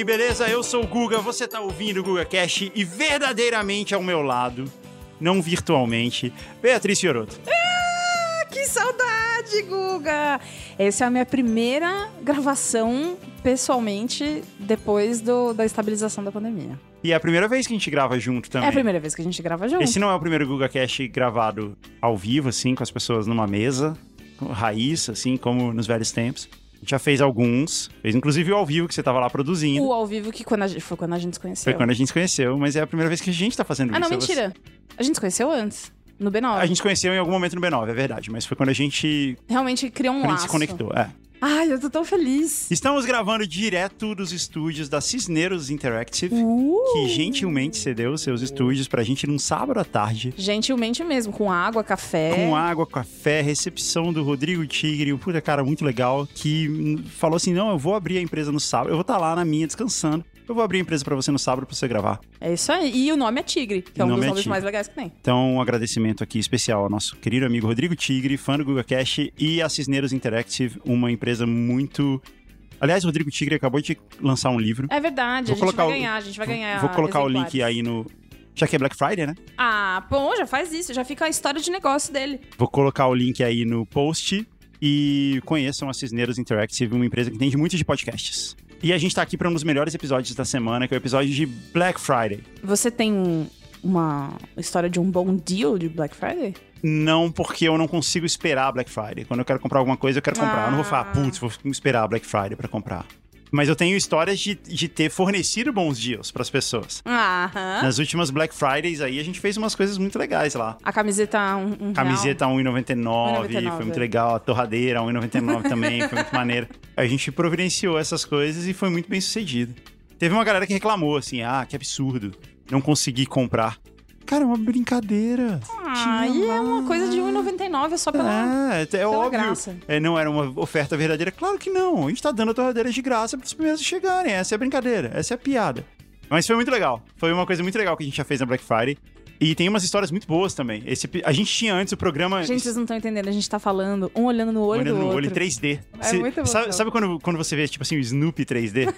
aí, beleza? Eu sou o Guga, você tá ouvindo o GugaCast e verdadeiramente ao meu lado, não virtualmente, Beatriz Fiorotto. Que saudade, Guga! Essa é a minha primeira gravação pessoalmente depois da estabilização da pandemia. E é a primeira vez que a gente grava junto também. É a primeira vez que a gente grava junto. Esse não é o primeiro GugaCast gravado ao vivo, assim, com as pessoas numa mesa, raiz, assim, como nos velhos tempos. A gente já fez alguns, fez inclusive o ao vivo que você tava lá produzindo. O ao vivo que foi quando a gente se conheceu. Foi quando a gente se conheceu, mas é a primeira vez que a gente tá fazendo isso. Ah, não, mentira. A gente se conheceu antes, no B9. A gente se conheceu em algum momento no B9, é verdade, mas foi quando a gente... Realmente criou um quando laço. a gente se conectou, é. Ai, eu tô tão feliz. Estamos gravando direto dos estúdios da Cisneros Interactive, que gentilmente cedeu seus estúdios pra gente num sábado à tarde. Gentilmente mesmo, com água, café. Com água, café, recepção do Rodrigo Tigre, um puta cara muito legal, que falou assim, não, eu vou abrir a empresa no sábado, eu vou estar lá na minha descansando, eu vou abrir a empresa pra você no sábado pra você gravar. É isso aí. E o nome é Tigre, que é um dos nomes mais legais que tem. Então, um agradecimento aqui especial ao nosso querido amigo Rodrigo Tigre, fã do GugaCast, e a Cisneros Interactive, uma empresa muito... Aliás, o Rodrigo Tigre acabou de lançar um livro. É verdade, a gente vai ganhar. Vou colocar exemplares. o link aí no... Já que é Black Friday, né? Ah, bom, já faz isso, já fica a história de negócio dele. Vou colocar o link aí no post e conheçam a Cisneros Interactive, uma empresa que entende muito de podcasts. E a gente tá aqui para um dos melhores episódios da semana, que é o episódio de Black Friday. Você tem uma história de um bom deal de Black Friday? Não, porque eu não consigo esperar Black Friday. Quando eu quero comprar alguma coisa, eu quero comprar. Eu não vou falar, putz, vou esperar Black Friday pra comprar. Mas eu tenho histórias de ter fornecido bons deals pras pessoas. Aham. Nas últimas Black Fridays aí, a gente fez umas coisas muito legais lá. A camiseta Camiseta R$1,99, foi muito legal. A torradeira R$1,99 também, foi muito maneiro. A gente providenciou essas coisas e foi muito bem sucedido. Teve uma galera que reclamou, assim, que absurdo, não consegui comprar. Cara, é uma brincadeira. E é uma coisa de R$1,99 só pela óbvio. graça. Não era uma oferta verdadeira? Claro que não. A gente tá dando a torradeira de graça pros primeiros chegarem. Essa é a brincadeira, essa é a piada. Mas foi muito legal. Foi uma coisa muito legal que a gente já fez na Black Friday. E tem umas histórias muito boas também. A gente tinha antes o programa... Gente, vocês não estão entendendo. A gente tá falando, um olhando no olho do outro. Olhando no olho em 3D. É muito bom. Sabe quando você vê, tipo assim, o Snoopy 3D?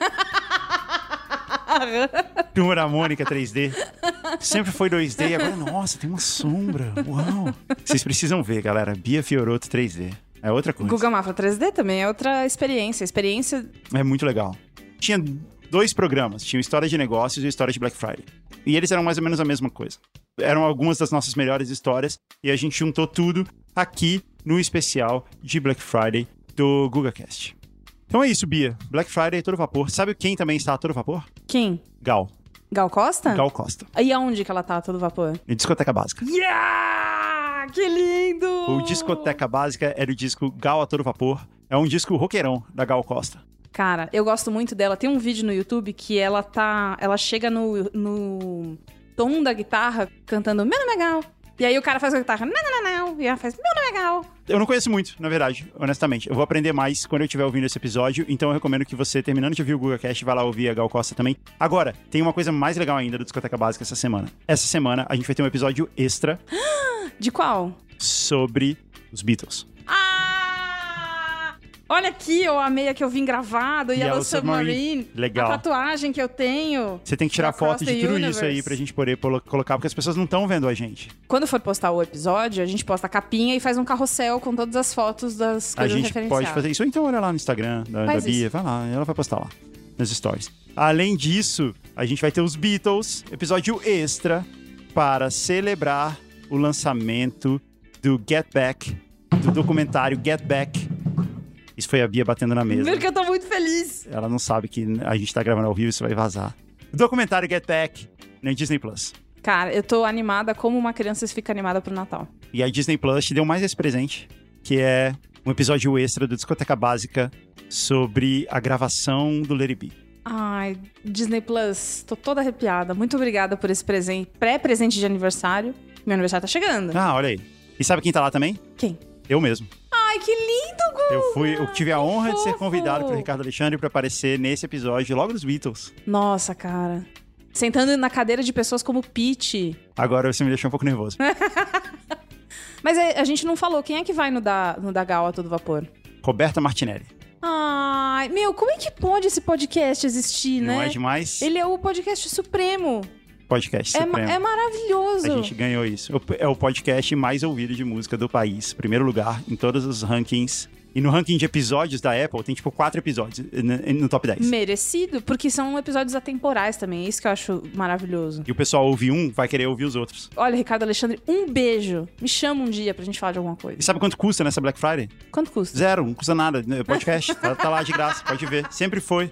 Turma da Mônica 3D. Sempre foi 2D e agora, nossa, tem uma sombra. Uau. Vocês precisam ver, galera. Bia Fiorotto 3D. É outra coisa. Guga Mafra 3D também é outra experiência. É muito legal. Tinha 2 programas. Tinha o História de Negócios e o História de Black Friday. E eles eram mais ou menos a mesma coisa. Eram algumas das nossas melhores histórias e a gente juntou tudo aqui no especial de Black Friday do GugaCast. Então é isso, Bia. Black Friday a todo vapor. Sabe quem também está a todo vapor? Quem? Gal Costa? Gal Costa. E aonde que ela tá a todo vapor? Em Discoteca Básica. Yeah! Que lindo! O Discoteca Básica era o disco Gal a todo vapor. É um disco roqueirão da Gal Costa. Cara, eu gosto muito dela. Tem um vídeo no YouTube que ela chega no tom da guitarra cantando Meu nome é Gal. E aí o cara faz a guitarra não, e ela faz Meu nome é Gal. Eu não conheço muito, na verdade, honestamente. Eu vou aprender mais quando eu estiver ouvindo esse episódio, então eu recomendo que você, terminando de ouvir o GugaCast, vá lá ouvir a Gal Costa também. Agora, tem uma coisa mais legal ainda do Discoteca Básica essa semana. Essa semana, a gente vai ter um episódio extra. De qual? Sobre os Beatles. Olha aqui, eu amei a que eu vim gravado, Yellow Submarine. Legal. A tatuagem que eu tenho. Você tem que tirar foto de tudo isso aí pra gente poder colocar, porque as pessoas não estão vendo a gente. Quando for postar o episódio, a gente posta a capinha e faz um carrossel com todas as fotos das coisas referenciadas. A gente pode fazer isso, ou então olha lá no Instagram da Bia, vai lá, ela vai postar lá, nas stories. Além disso, a gente vai ter os Beatles, episódio extra, para celebrar o lançamento do Get Back, do documentário Get Back. Isso foi a Bia batendo na mesa. Porque eu tô muito feliz. Ela não sabe que a gente tá gravando ao vivo, isso vai vazar. O documentário Get Back na Disney Plus. Cara, eu tô animada como uma criança fica animada pro Natal. E a Disney Plus te deu mais esse presente, que é um episódio extra do Discoteca Básica sobre a gravação do Let It Be. Ai, Disney Plus, tô toda arrepiada. Muito obrigada por esse presente, pré-presente de aniversário. Meu aniversário tá chegando. Olha aí. E sabe quem tá lá também? Quem? Eu mesmo. Ai, que lindo, Guga! Eu tive a honra de ser convidado pelo Ricardo Alexandre pra aparecer nesse episódio logo dos Beatles. Nossa, cara. Sentando na cadeira de pessoas como Pete. Agora você me deixou um pouco nervoso. Mas a gente não falou. Quem é que vai no da Gal a todo vapor? Roberta Martinelli. demais. Meu, como é que pode esse podcast existir, né? Não é demais? Ele é o podcast supremo. Podcast supremo. É maravilhoso. A gente ganhou isso. É o podcast mais ouvido de música do país. Primeiro lugar em todos os rankings. E no ranking de episódios da Apple, tem tipo 4 episódios no top 10. Merecido, porque são episódios atemporais também. É isso que eu acho maravilhoso. E o pessoal ouve um, vai querer ouvir os outros. Olha, Ricardo Alexandre, um beijo. Me chama um dia pra gente falar de alguma coisa. E sabe quanto custa nessa Black Friday? Quanto custa? 0, não custa nada. Podcast, tá lá de graça, pode ver. Sempre foi.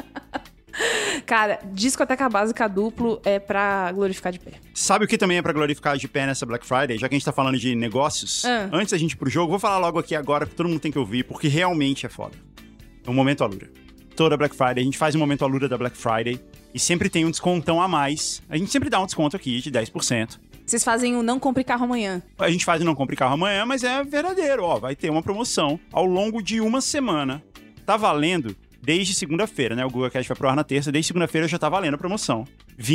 Cara, discoteca básica duplo é pra glorificar de pé. Sabe o que também é pra glorificar de pé nessa Black Friday? Já que a gente tá falando de negócios, antes da gente ir pro jogo, vou falar logo aqui agora, que todo mundo tem que ouvir, porque realmente é foda. É um Momento Alura. Toda Black Friday, a gente faz um Momento Alura da Black Friday e sempre tem um descontão a mais. A gente sempre dá um desconto aqui de 10%. Vocês fazem o Não Compre Carro Amanhã. A gente faz o Não Compre Carro Amanhã, mas é verdadeiro, ó. Vai ter uma promoção ao longo de uma semana. Tá valendo desde segunda-feira, né? O Guga Cast vai pro ar na terça. Desde segunda-feira já tá valendo a promoção.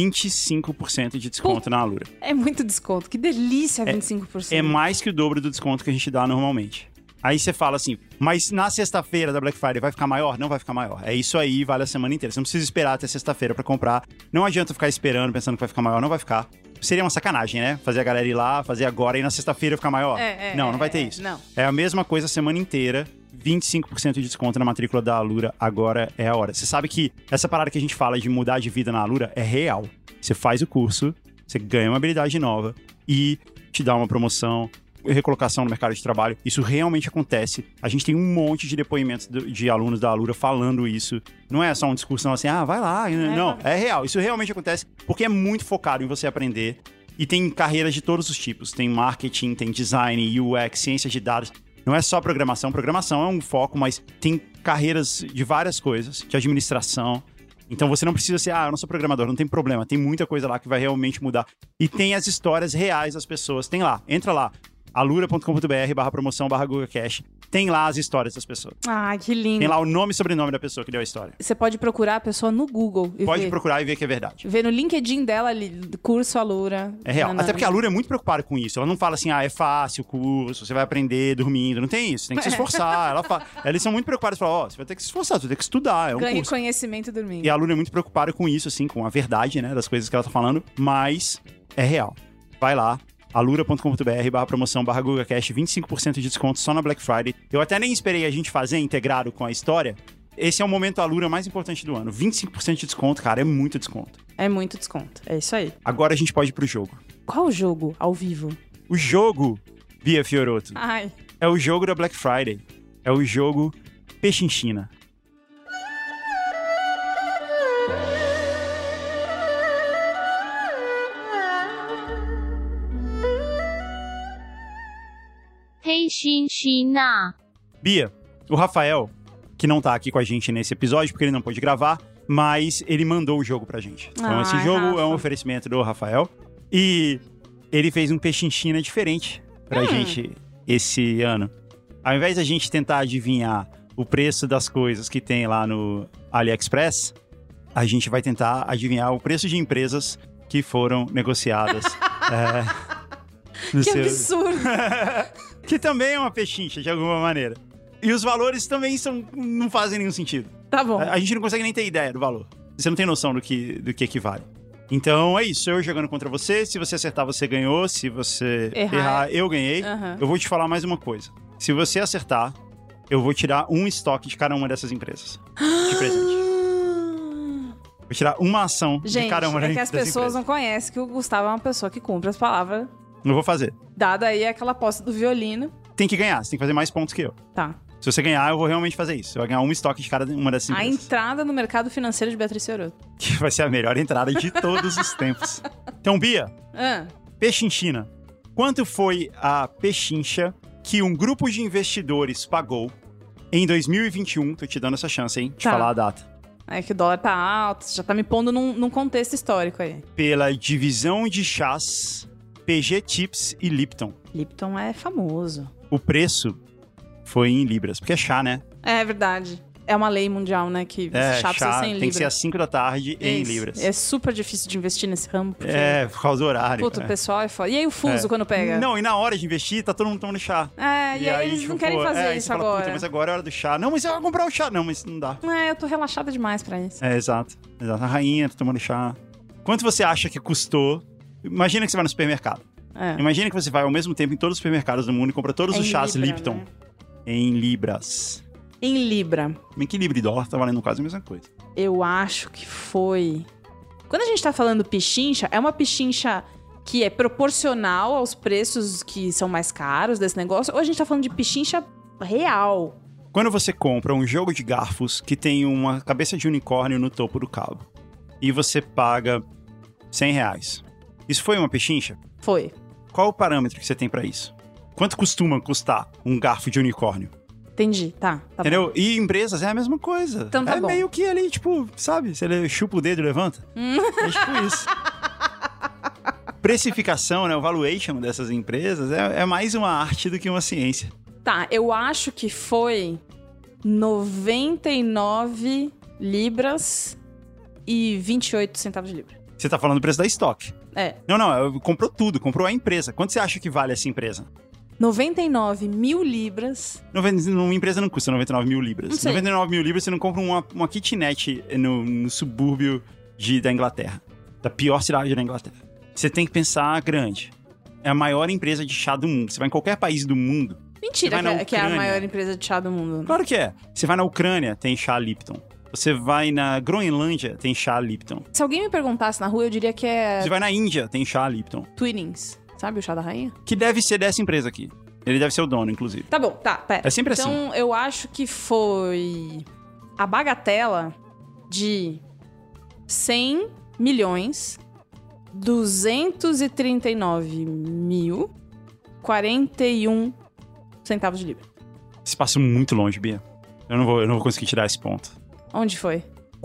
25% de desconto na Alura. É muito desconto. Que delícia, 25%. É mais que o dobro do desconto que a gente dá normalmente. Aí você fala assim, mas na sexta-feira da Black Friday vai ficar maior? Não vai ficar maior. É isso aí, vale a semana inteira. Você não precisa esperar até sexta-feira pra comprar. Não adianta ficar esperando, pensando que vai ficar maior. Não vai ficar. Seria uma sacanagem, né? Fazer a galera ir lá, fazer agora e na sexta-feira ficar maior. Não vai ter isso. Não. É a mesma coisa a semana inteira. 25% de desconto na matrícula da Alura, agora é a hora. Você sabe que essa parada que a gente fala de mudar de vida na Alura é real. Você faz o curso, você ganha uma habilidade nova e te dá uma promoção, recolocação no mercado de trabalho. Isso realmente acontece. A gente tem um monte de depoimentos de alunos da Alura falando isso. Não é só um discurso não, assim, vai lá. Não, é real. Isso realmente acontece porque é muito focado em você aprender. E tem carreiras de todos os tipos. Tem marketing, tem design, UX, ciências de dados. Não é só programação. Programação é um foco, mas tem carreiras de várias coisas, de administração. Então você não precisa ser, eu não sou programador, não tem problema. Tem muita coisa lá que vai realmente mudar. E tem as histórias reais das pessoas. Tem lá, entra lá. alura.com.br/promoção/GugaCast. Tem lá as histórias das pessoas. Ah, que lindo. Tem lá o nome e sobrenome da pessoa que deu a história. Você pode procurar a pessoa no Google e Pode procurar e ver que é verdade. Ver no LinkedIn dela ali, curso Alura. É real. Até porque a Alura é muito preocupada com isso. Ela não fala assim, é fácil o curso, você vai aprender dormindo. Não tem isso, tem que se esforçar. Eles são muito preocupados. Falam, você vai ter que se esforçar, você vai ter que estudar. É um Ganhe conhecimento dormindo. E a Alura é muito preocupada com isso, assim, com a verdade, né, das coisas que ela tá falando. Mas é real. Vai lá. alura.com.br/promoção/GugaCast, 25% de desconto só na Black Friday. Eu até nem esperei a gente fazer integrado com a história. Esse é o momento Alura mais importante do ano. 25% de desconto, cara, é muito desconto. É muito desconto, é isso aí. Agora a gente pode ir pro jogo. Qual o jogo ao vivo? O jogo, Bia Fiorotto, é o jogo da Black Friday. É o jogo Pechinchina. Pechinchina. Bia, o Rafael, que não tá aqui com a gente nesse episódio, porque ele não pôde gravar, mas ele mandou o jogo pra gente. Então esse jogo é um oferecimento do Rafael. E ele fez um Pechinchina diferente pra gente esse ano. Ao invés da gente tentar adivinhar o preço das coisas que tem lá no AliExpress, a gente vai tentar adivinhar o preço de empresas que foram negociadas. Que absurdo! Que também é uma pechincha, de alguma maneira. E os valores também não fazem nenhum sentido. Tá bom. A gente não consegue nem ter ideia do valor. Você não tem noção do que equivale. Então é isso, eu jogando contra você. Se você acertar, você ganhou. Se você errar eu ganhei. Eu vou te falar mais uma coisa. Se você acertar, eu vou tirar um estoque de cada uma dessas empresas. De presente. Vou tirar uma ação de cada uma dessas empresas. É que as pessoas não conhecem que o Gustavo é uma pessoa que cumpre as palavras. Não vou fazer. Dada aí aquela aposta do violino. Tem que ganhar, você tem que fazer mais pontos que eu. Tá. Se você ganhar, eu vou realmente fazer isso. Eu vou ganhar um estoque de cada uma dessas empresas. A entrada no mercado financeiro de Beatriz Fiorotto. Que vai ser a melhor entrada de todos os tempos. Então, Bia, Pechinchina. Quanto foi a pechincha que um grupo de investidores pagou em 2021? Tô te dando essa chance, hein? De falar a data. É que o dólar tá alto, você já tá me pondo num contexto histórico aí. Pela divisão de chás PG Tips e Lipton. Lipton é famoso. O preço foi em libras, porque é chá, né? É verdade. É uma lei mundial, né? Que chá precisa ser em libras. Tem que ser às 5 da tarde em libras. É super difícil de investir nesse ramo. Porque... por causa do horário. Puta, o pessoal é foda. E aí o fuso quando pega? Não, e na hora de investir, tá todo mundo tomando chá. E aí eles não querem fazer isso agora. Puta, mas agora é hora do chá. Não, mas eu vou comprar o chá. Não, mas não dá. Eu tô relaxada demais pra isso. Exato. A rainha tá tomando chá. Quanto você acha que custou? Imagina que você vai no supermercado. Imagina que você vai ao mesmo tempo em todos os supermercados do mundo e compra todos os chás Lipton. Né? Em libras. Em libra. Bem que libra e dólar tá valendo quase a mesma coisa. Eu acho que foi... Quando a gente tá falando pichincha, é uma pichincha que é proporcional aos preços que são mais caros desse negócio, ou a gente tá falando de pichincha real? Quando você compra um jogo de garfos que tem uma cabeça de unicórnio no topo do cabo e você paga R$100, isso foi uma pichincha? Foi. Qual o parâmetro que você tem pra isso? Quanto costuma custar um garfo de unicórnio? Entendi, tá entendeu? Bom. E empresas é a mesma coisa. Então tá bom. Meio que ali, tipo, sabe? Você chupa o dedo e levanta. É tipo isso. Precificação, né? O valuation dessas empresas é mais uma arte do que uma ciência. Tá, eu acho que foi 99 libras e 28 centavos de libra. Você tá falando do preço da estoque. Não, comprou tudo, comprou a empresa. Quanto você acha que vale essa empresa? 99 mil libras. Uma empresa não custa 99 mil libras. 99 mil libras você não compra uma kitnet no subúrbio da Inglaterra. Da pior cidade da Inglaterra. Você tem que pensar grande. É a maior empresa de chá do mundo. Você vai em qualquer país do mundo. Mentira que é a maior empresa de chá do mundo. Claro que é. Você vai na Ucrânia, tem chá Lipton. Você vai na Groenlândia, tem chá Lipton. Se alguém me perguntasse na rua, eu diria que é... Você vai na Índia, tem chá Lipton. Twinings. Sabe o chá da rainha? Que deve ser dessa empresa aqui. Ele deve ser o dono, inclusive. Tá bom, tá, pera. É sempre assim. Então, eu acho que foi a bagatela de 100 milhões 239 mil 41 centavos de libra. Você passou muito longe, Bia. Eu não vou conseguir tirar esse ponto. Onde foi?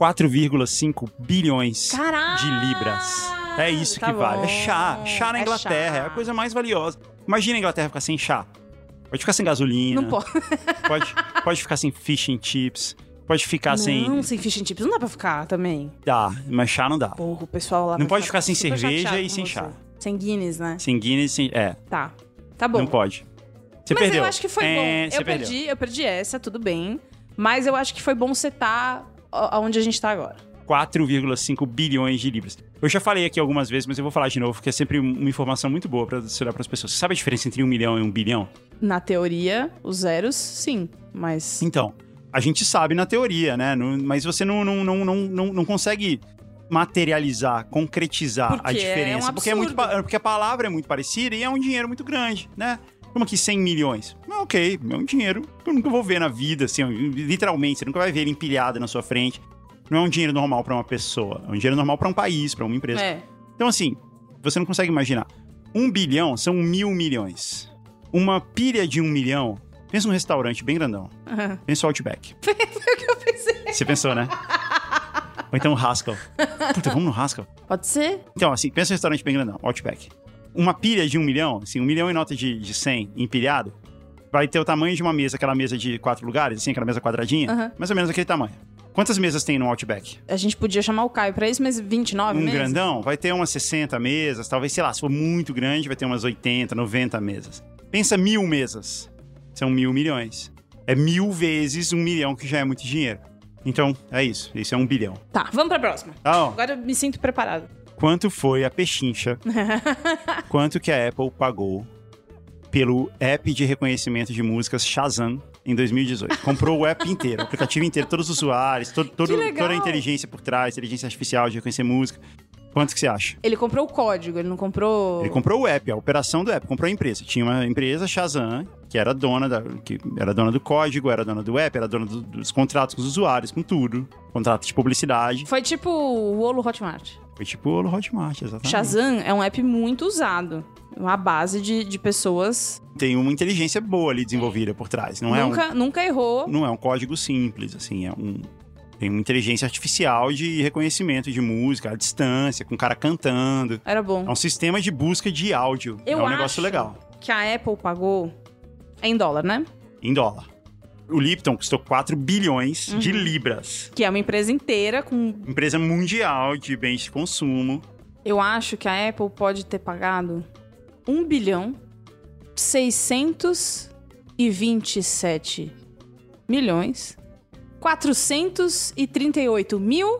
4,5 bilhões Caralho! de libras. É isso que vale. É chá. Chá na Inglaterra. Chá. É a coisa mais valiosa. Imagina a Inglaterra ficar sem chá. Pode ficar sem gasolina. Não pode. Pode ficar sem fish and chips. Pode ficar sem... Não, sem fish and chips não dá pra ficar também. Dá, mas chá não dá. Porra, o pessoal lá... Não pode ficar sem cerveja e sem chá. Sem Guinness, né? Sem Guinness, sem... Tá bom. Não pode. Você mas perdeu. Eu acho que foi bom. Eu perdi essa, tudo bem. Mas eu acho que foi bom setar onde a gente tá agora. 4,5 bilhões de libras. Eu já falei aqui algumas vezes, mas eu vou falar de novo, porque é sempre uma informação muito boa pra você dar pras pessoas. Você sabe a diferença entre 1 milhão e 1 bilhão? Na teoria, os zeros, sim, mas... Então, a gente sabe na teoria, né? Mas você não consegue materializar, concretizar a diferença. Porque a palavra é muito parecida e é um dinheiro muito grande, né? Como aqui 100 milhões. Ok, é um dinheiro que eu nunca vou ver na vida, assim, literalmente, você nunca vai ver ele empilhado na sua frente. Não é um dinheiro normal pra uma pessoa, é um dinheiro normal pra um país, pra uma empresa. Então, assim, você não consegue imaginar. 1 bilhão são 1.000 milhões. Uma pilha de 1 milhão, pensa num restaurante bem grandão. Pensa no Outback. Foi o que eu pensei. Você pensou, né? Ou então o Haskell. Puta, vamos no Haskell. Pode ser? Então, assim, pensa num restaurante bem grandão, Outback. Uma pilha de 1 milhão, assim, 1 milhão em nota de 100 empilhado, vai ter o tamanho de uma mesa, aquela mesa de 4 lugares, assim, aquela mesa quadradinha, mais ou menos aquele tamanho. Quantas mesas tem no Outback? A gente podia chamar o Caio pra isso, mas 29 mesas? Um grandão? Vai ter umas 60 mesas, talvez, sei lá, se for muito grande, vai ter umas 80, 90 mesas. Pensa 1.000 mesas. São 1.000 milhões. É 1.000 vezes 1 milhão, que já é muito dinheiro. Então, é isso. Isso é 1 bilhão. Tá, vamos pra próxima. Agora eu me sinto preparado. Quanto foi a pechincha? Quanto que a Apple pagou pelo app de reconhecimento de músicas Shazam em 2018? Comprou o app inteiro, o aplicativo inteiro, todos os usuários, toda a inteligência por trás, inteligência artificial de reconhecer música. Quanto que você acha? Ele comprou o código, ele não comprou... Ele comprou o app, a operação do app, comprou a empresa. Tinha uma empresa, Shazam, que era dona do código, era dona do app, era dona dos contratos com os usuários, com tudo. Contrato de publicidade. Foi tipo o Olo Hotmart. Foi tipo o Olo Hotmart, exatamente. Shazam é um app muito usado. Uma base de pessoas... Tem uma inteligência boa ali desenvolvida por trás. Nunca errou. Não é um código simples, assim, tem uma inteligência artificial de reconhecimento de música, à distância, com o cara cantando. Era bom. É um sistema de busca de áudio. É um negócio legal. Que a Apple pagou em dólar, né? Em dólar. O Lipton custou 4 bilhões de libras. Que é uma empresa inteira com... Empresa mundial de bens de consumo. Eu acho que a Apple pode ter pagado 1 bilhão 627 milhões 438 mil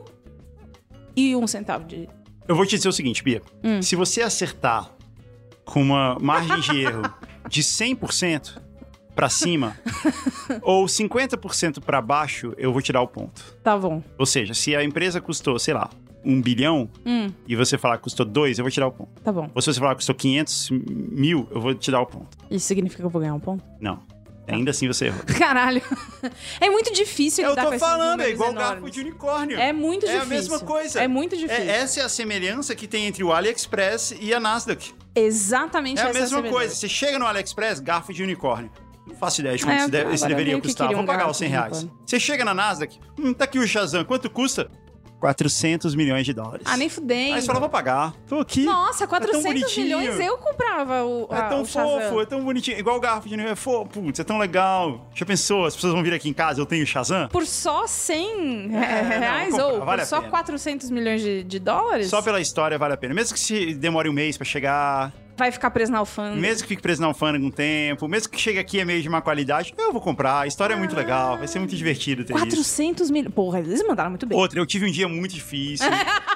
e 1 centavo de... Eu vou te dizer o seguinte, Bia. Se você acertar com uma margem de erro de 100% pra cima ou 50% pra baixo, eu vou te dar o ponto. Tá bom. Ou seja, se a empresa custou, sei lá, 1 bilhão e você falar que custou 2, eu vou te dar o ponto. Tá bom. Ou se você falar que custou 500 mil, eu vou te dar o ponto. Isso significa que eu vou ganhar um ponto? Não. Ainda assim você errou. Caralho. É muito difícil lidar com esses números enormes. É igual garfo de unicórnio. É muito difícil. É a mesma coisa. É muito difícil. Essa é a semelhança que tem entre o AliExpress e a Nasdaq. Exatamente essa é a mesma coisa. Você chega no AliExpress, garfo de unicórnio. Não faço ideia de quanto esse deveria custar. Vou pagar os 100 reais. Você chega na Nasdaq, tá aqui o Shazam. Quanto custa? 400 milhões de dólares. Ah, nem fudei. Aí você fala, vou pagar. Tô aqui. Nossa, 400 milhões eu comprava o É tão fofo, Shazam. é tão bonitinho. Igual o garfo de é fofo. Putz, é tão legal. Já pensou? As pessoas vão vir aqui em casa, eu tenho o Shazam? Por só 100 reais ou vale por só 400 milhões de dólares? Só pela história vale a pena. Mesmo que se demore um mês pra chegar... Vai ficar preso na alfândega. Mesmo que fique preso na alfândega um tempo, mesmo que chegue aqui é meio de má qualidade, eu vou comprar. A história é muito legal, vai ser muito divertido ter 400 milhões. Porra, eles mandaram muito bem. Outra, eu tive um dia muito difícil.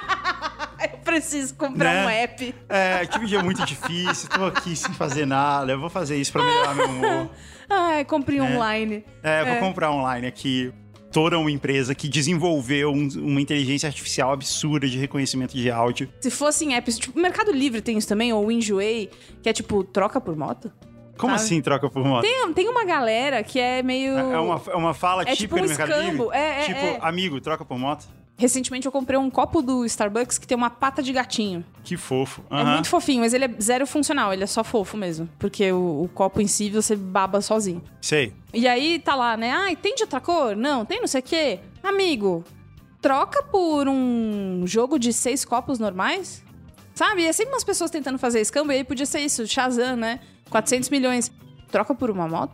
Eu preciso comprar um app. Eu tive um dia muito difícil, tô aqui sem fazer nada, eu vou fazer isso pra melhorar meu humor. Ai, comprei online. Eu vou comprar online aqui. Toda uma empresa que desenvolveu uma inteligência artificial absurda de reconhecimento de áudio. Se fossem apps, tipo, o Mercado Livre tem isso também, ou o Enjoei, que é tipo, troca por moto. Como sabe? assim troca por moto? Tem uma galera que é meio... É uma fala típica tipo do Mercado Livre? Tipo, amigo, troca por moto? Recentemente eu comprei um copo do Starbucks que tem uma pata de gatinho. Que fofo. É muito fofinho, mas ele é zero funcional, ele é só fofo mesmo. Porque o copo em si você baba sozinho. Sei. E aí tá lá, né? Ai, tem de outra cor? Não, tem não sei o quê. Amigo, troca por um jogo de 6 copos normais? Sabe? E é sempre umas pessoas tentando fazer escambo, e aí podia ser isso, Shazam, né? 400 milhões. Troca por uma moto?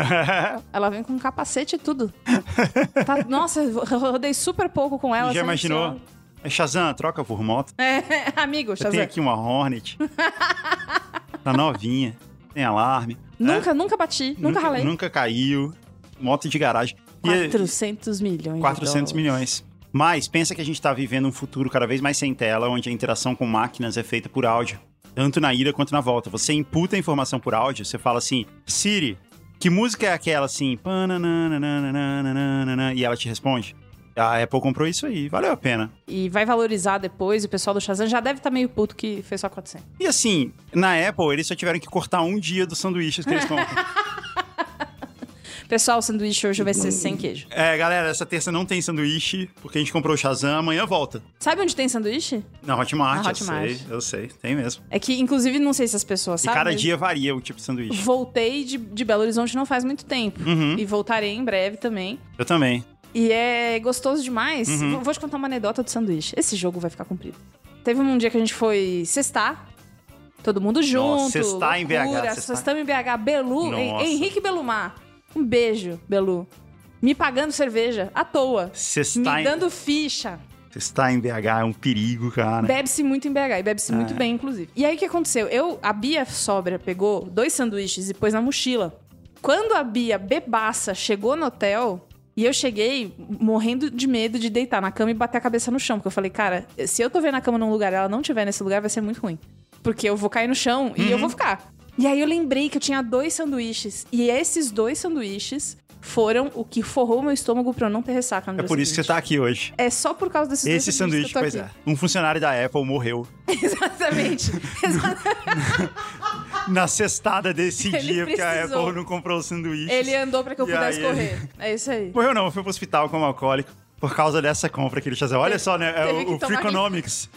Ela vem com um capacete e tudo. Nossa, eu rodei super pouco com ela. Já imaginou? Shazam, troca por moto? Amigo, Shazam. Eu tenho aqui uma Hornet. Tá novinha. Tem alarme. Nunca bati, nunca ralei. Nunca caiu. Moto de garagem. 400 milhões. 400 milhões. Mas pensa que a gente tá vivendo um futuro cada vez mais sem tela, onde a interação com máquinas é feita por áudio. Tanto na ida quanto na volta. Você imputa a informação por áudio, você fala assim, Siri, que música é aquela assim? E ela te responde. A Apple comprou isso aí, valeu a pena. E vai valorizar depois, o pessoal do Shazam já deve estar meio puto que fez só 400. E assim, na Apple, eles só tiveram que cortar um dia dos sanduíches que eles compram. Pessoal, o sanduíche hoje vai ser sem queijo. Galera, essa terça não tem sanduíche, porque a gente comprou o Shazam, amanhã volta. Sabe onde tem sanduíche? Na Hotmart, na Hotmart. Eu sei, tem mesmo. É que, inclusive, não sei se as pessoas sabem. E cada dia varia o tipo de sanduíche. Voltei de Belo Horizonte não faz muito tempo. E voltarei em breve também. Eu também. E é gostoso demais. Vou te contar uma anedota do sanduíche. Esse jogo vai ficar comprido. Teve um dia que a gente foi cestar. Todo mundo junto. Nossa, cestar em BH. Cestar em BH. Belu, Henrique Belumar. Um beijo, Belu. Me pagando cerveja, à toa. Me dando ficha. Cestar em BH é um perigo, cara. Bebe-se muito em BH, e bebe-se muito bem, inclusive. E aí, o que aconteceu? A Bia sóbria pegou 2 sanduíches e pôs na mochila. Quando a Bia bebaça chegou no hotel, e eu cheguei morrendo de medo de deitar na cama e bater a cabeça no chão. Porque eu falei, cara, se eu tô vendo a cama num lugar e ela não estiver nesse lugar, vai ser muito ruim. Porque eu vou cair no chão e eu vou ficar. E aí eu lembrei que eu tinha 2 sanduíches. E esses 2 sanduíches foram o que forrou meu estômago pra eu não ter ressaca no dia por isso que você tá aqui hoje. É só por causa desses 2 sanduíches que eu tô aqui. Um funcionário da Apple morreu. Exatamente. Na cestada desse dia, precisou. Porque a Apple não comprou os sanduíches. Ele andou pra que eu pudesse correr. É isso aí. Morreu não, foi pro hospital como alcoólico. Por causa dessa compra que ele fazia. Olha só, né? É o Freakonomics.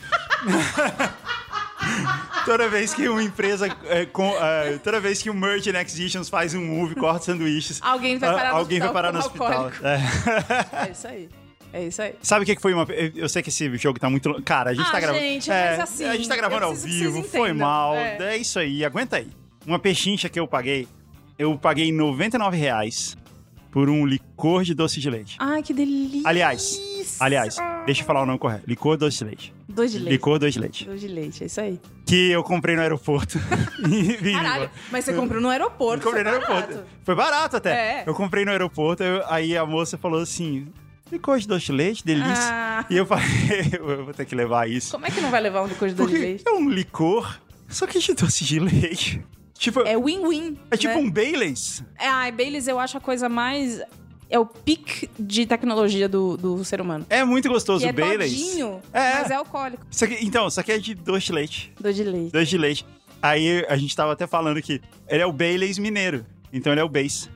Toda vez que uma empresa toda vez que o Merge and Acquisitions faz um move, corta sanduíches, alguém vai parar no hospital. É isso aí. É isso aí. Sabe o que foi eu sei que esse jogo tá muito... Cara, a gente tá gravando... Gente, mas assim... A gente tá gravando ao vivo, foi mal. É isso aí, aguenta aí. Uma pechincha que eu paguei R$99 por um licor de doce de leite. Ai, que delícia. Aliás, deixa eu falar o nome correto. Licor doce de leite. Doce de leite. Licor doce de leite. Doce de leite, é isso aí. Que eu comprei no aeroporto. Caralho, mas você comprou no aeroporto. Comprei no aeroporto. Foi barato até. É. Eu comprei no aeroporto, aí a moça falou assim... Licor de doce de leite, delícia. E eu falei, eu vou ter que levar isso. Como é que não vai levar um licor de doce de leite? É um licor, só que de doce de leite. Tipo, é win-win. É tipo um Baileys. Baileys eu acho a coisa mais... É o pique de tecnologia do ser humano. É muito gostoso o Baileys. Todinho, mas é alcoólico. Isso aqui é de doce de leite. Doce de leite. Aí a gente tava até falando que ele é o Baileys mineiro. Então ele é o Base.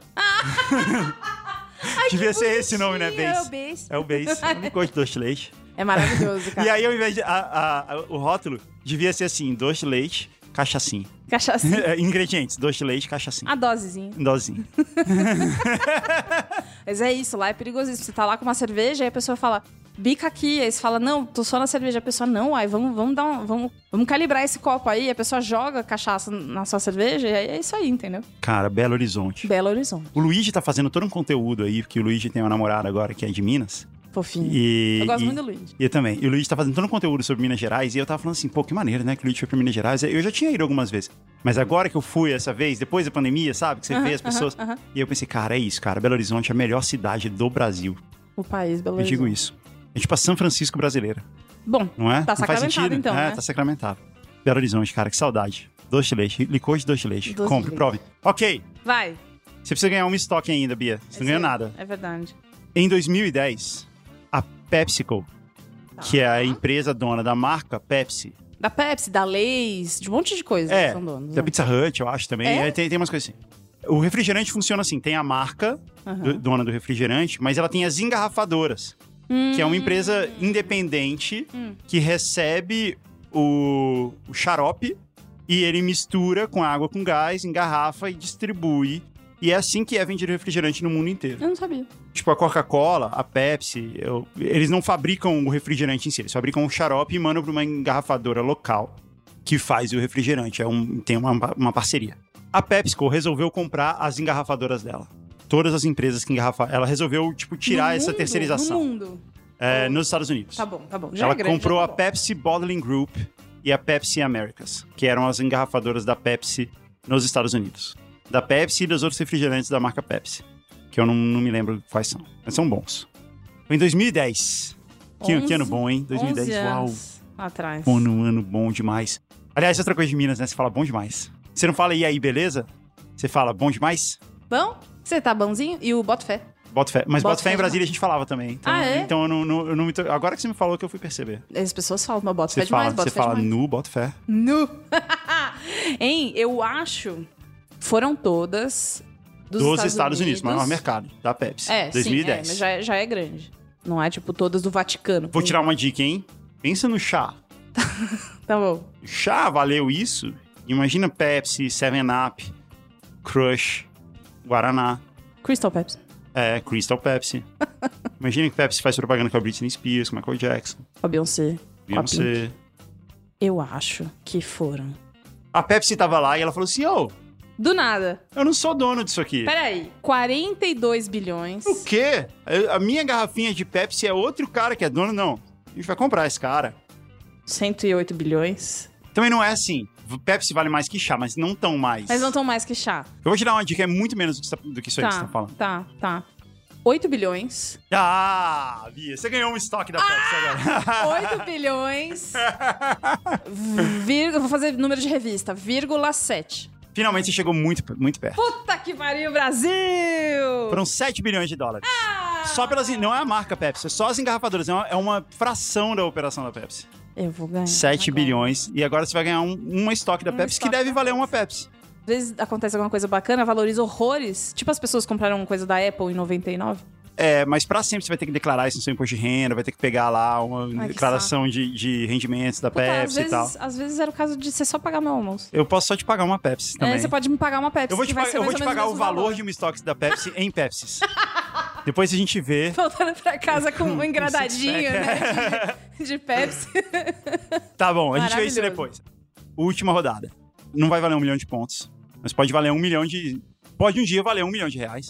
Ai, devia ser esse nome, né? Base. É o Base. É o Base. Eu não gosto de doce de leite. É maravilhoso, cara. E aí, ao invés de... o rótulo devia ser assim, doce de leite, cachaçinha. Cachaçinha. Ingredientes, doce de leite, cachaçinha. A dosezinha. Dosezinha. Mas é isso, lá é perigosíssimo. Você tá lá com uma cerveja e a pessoa fala, bica aqui. Aí você fala, não, tô só na cerveja. A pessoa, não, vamos calibrar esse copo aí. A pessoa joga cachaça na sua cerveja e aí é isso aí, entendeu? Cara, Belo Horizonte. Belo Horizonte. O Luigi tá fazendo todo um conteúdo aí, porque o Luigi tem uma namorada agora que é de Minas. Fofinho. Eu gosto muito do Luigi. E eu também. E o Luigi tá fazendo todo um conteúdo sobre Minas Gerais. E eu tava falando assim, pô, que maneiro, né? Que o Luigi foi pra Minas Gerais. Eu já tinha ido algumas vezes. Mas agora que eu fui essa vez, depois da pandemia, sabe? Que você vê as pessoas. E eu pensei, cara, é isso, cara. Belo Horizonte é a melhor cidade do Brasil. O país, Belo Horizonte. Eu digo isso. É tipo a São Francisco brasileira. Bom, não é? Tá sacramentado então, né? Tá sacramentado. Belo Horizonte, cara, que saudade. Doce de leite, licor de doce de leite. Compre, prove. Ok. Vai. Você precisa ganhar um estoque ainda, Bia. Você não ganhou nada. É verdade. Em 2010, a PepsiCo, que é a empresa dona da marca Pepsi. Da Pepsi, da Lay's, de um monte de coisa que são donos. Da Pizza Hut, eu acho também. Tem umas coisas assim. O refrigerante funciona assim, tem a marca dona do refrigerante, mas ela tem as engarrafadoras, que é uma empresa independente que recebe o xarope e ele mistura com água com gás, engarrafa e distribui. E é assim que é vendido refrigerante no mundo inteiro. Eu não sabia. Tipo, a Coca-Cola, a Pepsi, eles não fabricam o refrigerante em si. Eles fabricam o xarope e mandam para uma engarrafadora local que faz o refrigerante. Tem uma parceria. A PepsiCo resolveu comprar as engarrafadoras dela. Todas as empresas que engarrafaram. Ela resolveu, tipo, tirar essa terceirização. No mundo? Nos Estados Unidos. Tá bom. Já ela é grande, comprou já a Pepsi Bottling Group e a Pepsi Americas, que eram as engarrafadoras da Pepsi nos Estados Unidos. Da Pepsi e dos outros refrigerantes da marca Pepsi, que eu não me lembro quais são, mas são bons. Foi em 2010. Que ano bom, hein? 2010, 11 uau. anos atrás. Ano bom demais. Aliás, outra coisa de Minas, né? Você fala bom demais. Você não fala e aí, beleza? Você fala bom demais? Bom? Você tá bonzinho? E o Boto Fé? Boto Fé. Mas Boto Fé em Brasília a gente falava também. Então, então eu não me... Agora que você me falou que eu fui perceber. As pessoas falam, mas Boto Fé demais, Boto Fé demais. Você fala nu, Boto Fé. Nu. Hein? Eu acho... Foram todas dos Estados Unidos, maior mercado da Pepsi. 2010. Sim, mas já é grande. Não é tipo todas do Vaticano. Vou tirar uma dica, hein? Pensa no chá. Tá bom. Chá valeu isso? Imagina Pepsi, 7-Up, Crush, Guaraná. Crystal Pepsi. Crystal Pepsi. Imagina que Pepsi faz propaganda com a Britney Spears, com a Michael Jackson. Com a Beyoncé. Beyoncé. Eu acho que foram. A Pepsi tava lá e ela falou assim, do nada. Eu não sou dono disso aqui. Peraí, 42 bilhões. O quê? A minha garrafinha de Pepsi é outro cara que é dono? Não. A gente vai comprar esse cara. 108 bilhões. Também não é assim. Pepsi vale mais que chá, mas não tão mais. Mas não tão mais que chá. Eu vou te dar uma dica, é muito menos do que isso aí que você tá falando. Tá. 8 bilhões. Ah, Bia, você ganhou um estoque da Pepsi agora. 8 bilhões. Vou fazer número de revista. 7. Finalmente você chegou muito, muito perto. Puta que pariu, Brasil! Foram 7 bilhões de dólares. Só pelas... Não é a marca Pepsi, é só as engarrafadoras. É uma fração da operação da Pepsi. Eu vou ganhar. 7 bilhões. E agora você vai ganhar um estoque da Pepsi que deve valer uma Pepsi. Às vezes acontece alguma coisa bacana, valoriza horrores. Tipo as pessoas compraram coisa da Apple em 99. Mas pra sempre você vai ter que declarar isso no seu imposto de renda, vai ter que pegar lá uma declaração de rendimentos da Pepsi e tal. Às vezes era o caso de você só pagar meu almoço. Eu posso só te pagar uma Pepsi também. Você pode me pagar uma Pepsi. Eu vou te pagar o valor de um estoque da Pepsi em Pepsis. Depois a gente vê. Voltando pra casa com um engradadinho, né? De Pepsi. Tá bom, a gente vê isso depois. Última rodada. Não vai valer 1 milhão de pontos, mas pode valer 1 milhão de... Pode um dia valer 1 milhão de reais.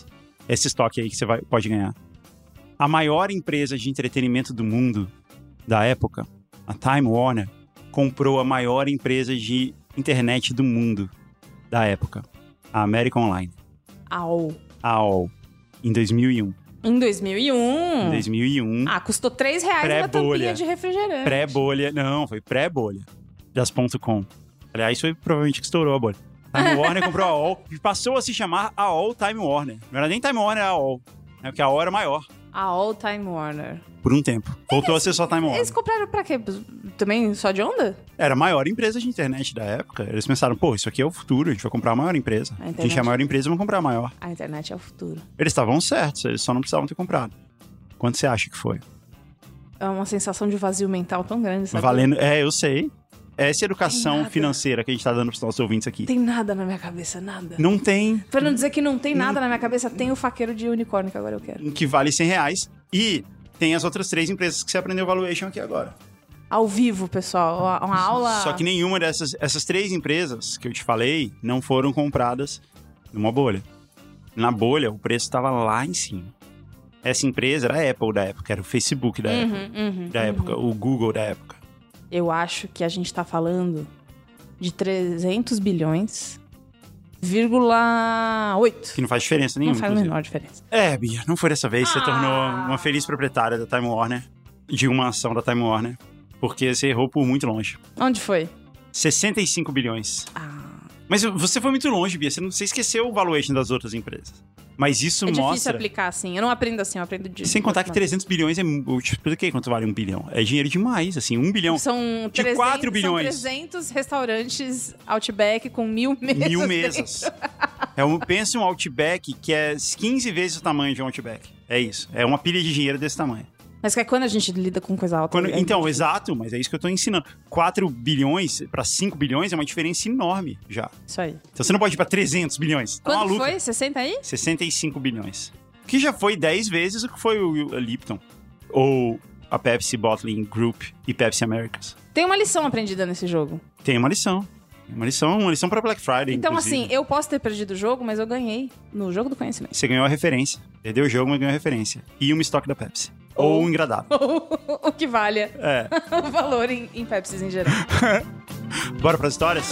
esse estoque aí que você pode ganhar. A maior empresa de entretenimento do mundo da época, a Time Warner, comprou a maior empresa de internet do mundo da época, a American Online. A AOL. Em 2001. Em 2001? Em 2001. Custou R$3 uma tampinha de refrigerante. Pré-bolha. Não, foi pré-bolha. Das .com. Aliás, foi provavelmente que estourou a bolha. Time Warner comprou a AOL e passou a se chamar AOL Time Warner. Não era nem Time Warner, era AOL. Porque a AOL era maior. AOL Time Warner. Por um tempo. Voltou a ser só Time Warner. Eles compraram pra quê? Também só de onda? Era a maior empresa de internet da época. Eles pensaram, isso aqui é o futuro, a gente vai comprar a maior empresa. A gente é a maior empresa, vamos comprar a maior. A internet é o futuro. Eles estavam certos, eles só não precisavam ter comprado. Quanto você acha que foi? É uma sensação de vazio mental tão grande, sabe? Valendo, eu sei. Essa educação financeira que a gente tá dando pros nossos ouvintes aqui. Tem nada na minha cabeça, nada. Não tem. Pra não dizer que não tem nada na minha cabeça, tem o faqueiro de unicórnio que agora eu quero. Que vale R$100. E tem as outras 3 empresas que você aprendeu valuation aqui agora. Ao vivo, pessoal. Uma aula... Só que nenhuma essas 3 empresas que eu te falei não foram compradas numa bolha. Na bolha, o preço estava lá em cima. Essa empresa era a Apple da época, era o Facebook da época, o Google da época. Eu acho que a gente tá falando de 300 bilhões, ,8. Que não faz diferença nenhuma. Não faz a menor diferença. Bia, não foi dessa vez. Você tornou uma feliz proprietária da Time Warner, de uma ação da Time Warner, porque você errou por muito longe. Onde foi? 65 bilhões. Mas você foi muito longe, Bia. Você esqueceu o valuation das outras empresas. Mas isso mostra... É difícil aplicar assim. Eu não aprendo assim, eu aprendo de... Sem contar que 300 bilhões é... Eu te expliquei quanto vale 1 bilhão. É dinheiro demais, assim. 1 bilhão. São 4 bilhões. São 300 restaurantes Outback com 1000 mesas. 1000 mesas. Pensa um Outback que é 15 vezes o tamanho de um Outback. É isso. É uma pilha de dinheiro desse tamanho. Mas que é quando a gente lida com coisa alta. Então, exato, mas é isso que eu tô ensinando. 4 bilhões para 5 bilhões é uma diferença enorme já. Isso aí. Então você não pode ir pra 300 bilhões. Quanto foi? 60 aí? 65 bilhões. Que já foi 10 vezes o que foi o Lipton. Ou a Pepsi Bottling Group e Pepsi Americas. Tem uma lição aprendida nesse jogo. Tem uma lição. Uma lição pra Black Friday, então, inclusive. assim, eu posso ter perdido o jogo, mas eu ganhei no jogo do conhecimento. Você ganhou a referência. Perdeu o jogo, mas ganhou a referência. E um estoque da Pepsi. Ou um engradado. O que vale o valor em Pepsis em geral. Bora pras histórias?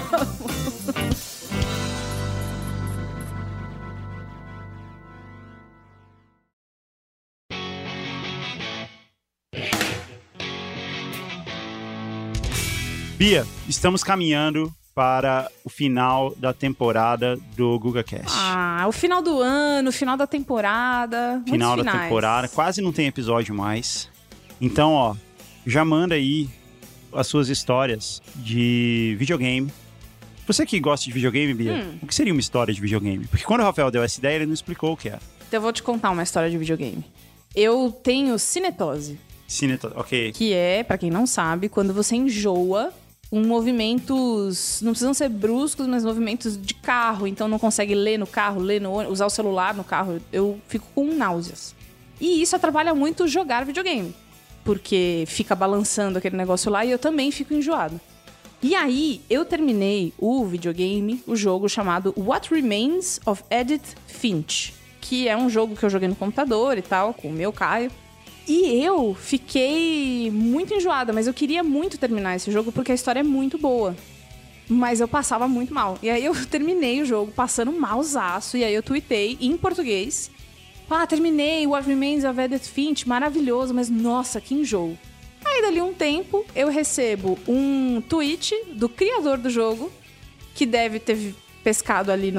Bia, estamos caminhando para o final da temporada do GugaCast. O final do ano, o final da temporada. Final da temporada, quase não tem episódio mais. Então, já manda aí as suas histórias de videogame. Você que gosta de videogame, Bia, o que seria uma história de videogame? Porque quando o Rafael deu essa ideia, ele não explicou o que era. Então eu vou te contar uma história de videogame. Eu tenho cinetose. Cinetose, ok. Que é, pra quem não sabe, quando você enjoa com movimentos, não precisam ser bruscos, mas movimentos de carro. Então não consegue ler no carro, usar o celular no carro. Eu fico com náuseas. E isso atrapalha muito jogar videogame. Porque fica balançando aquele negócio lá e eu também fico enjoado. E aí, eu terminei o jogo chamado What Remains of Edith Finch. Que é um jogo que eu joguei no computador e tal, com o meu Caio. E eu fiquei muito enjoada, mas eu queria muito terminar esse jogo porque a história é muito boa. Mas eu passava muito mal. E aí eu terminei o jogo passando malzaço. E aí eu tuitei em português. Terminei What Remains of Edith Finch, maravilhoso, mas nossa, que enjoo. Aí dali um tempo eu recebo um tweet do criador do jogo, que deve ter pescado ali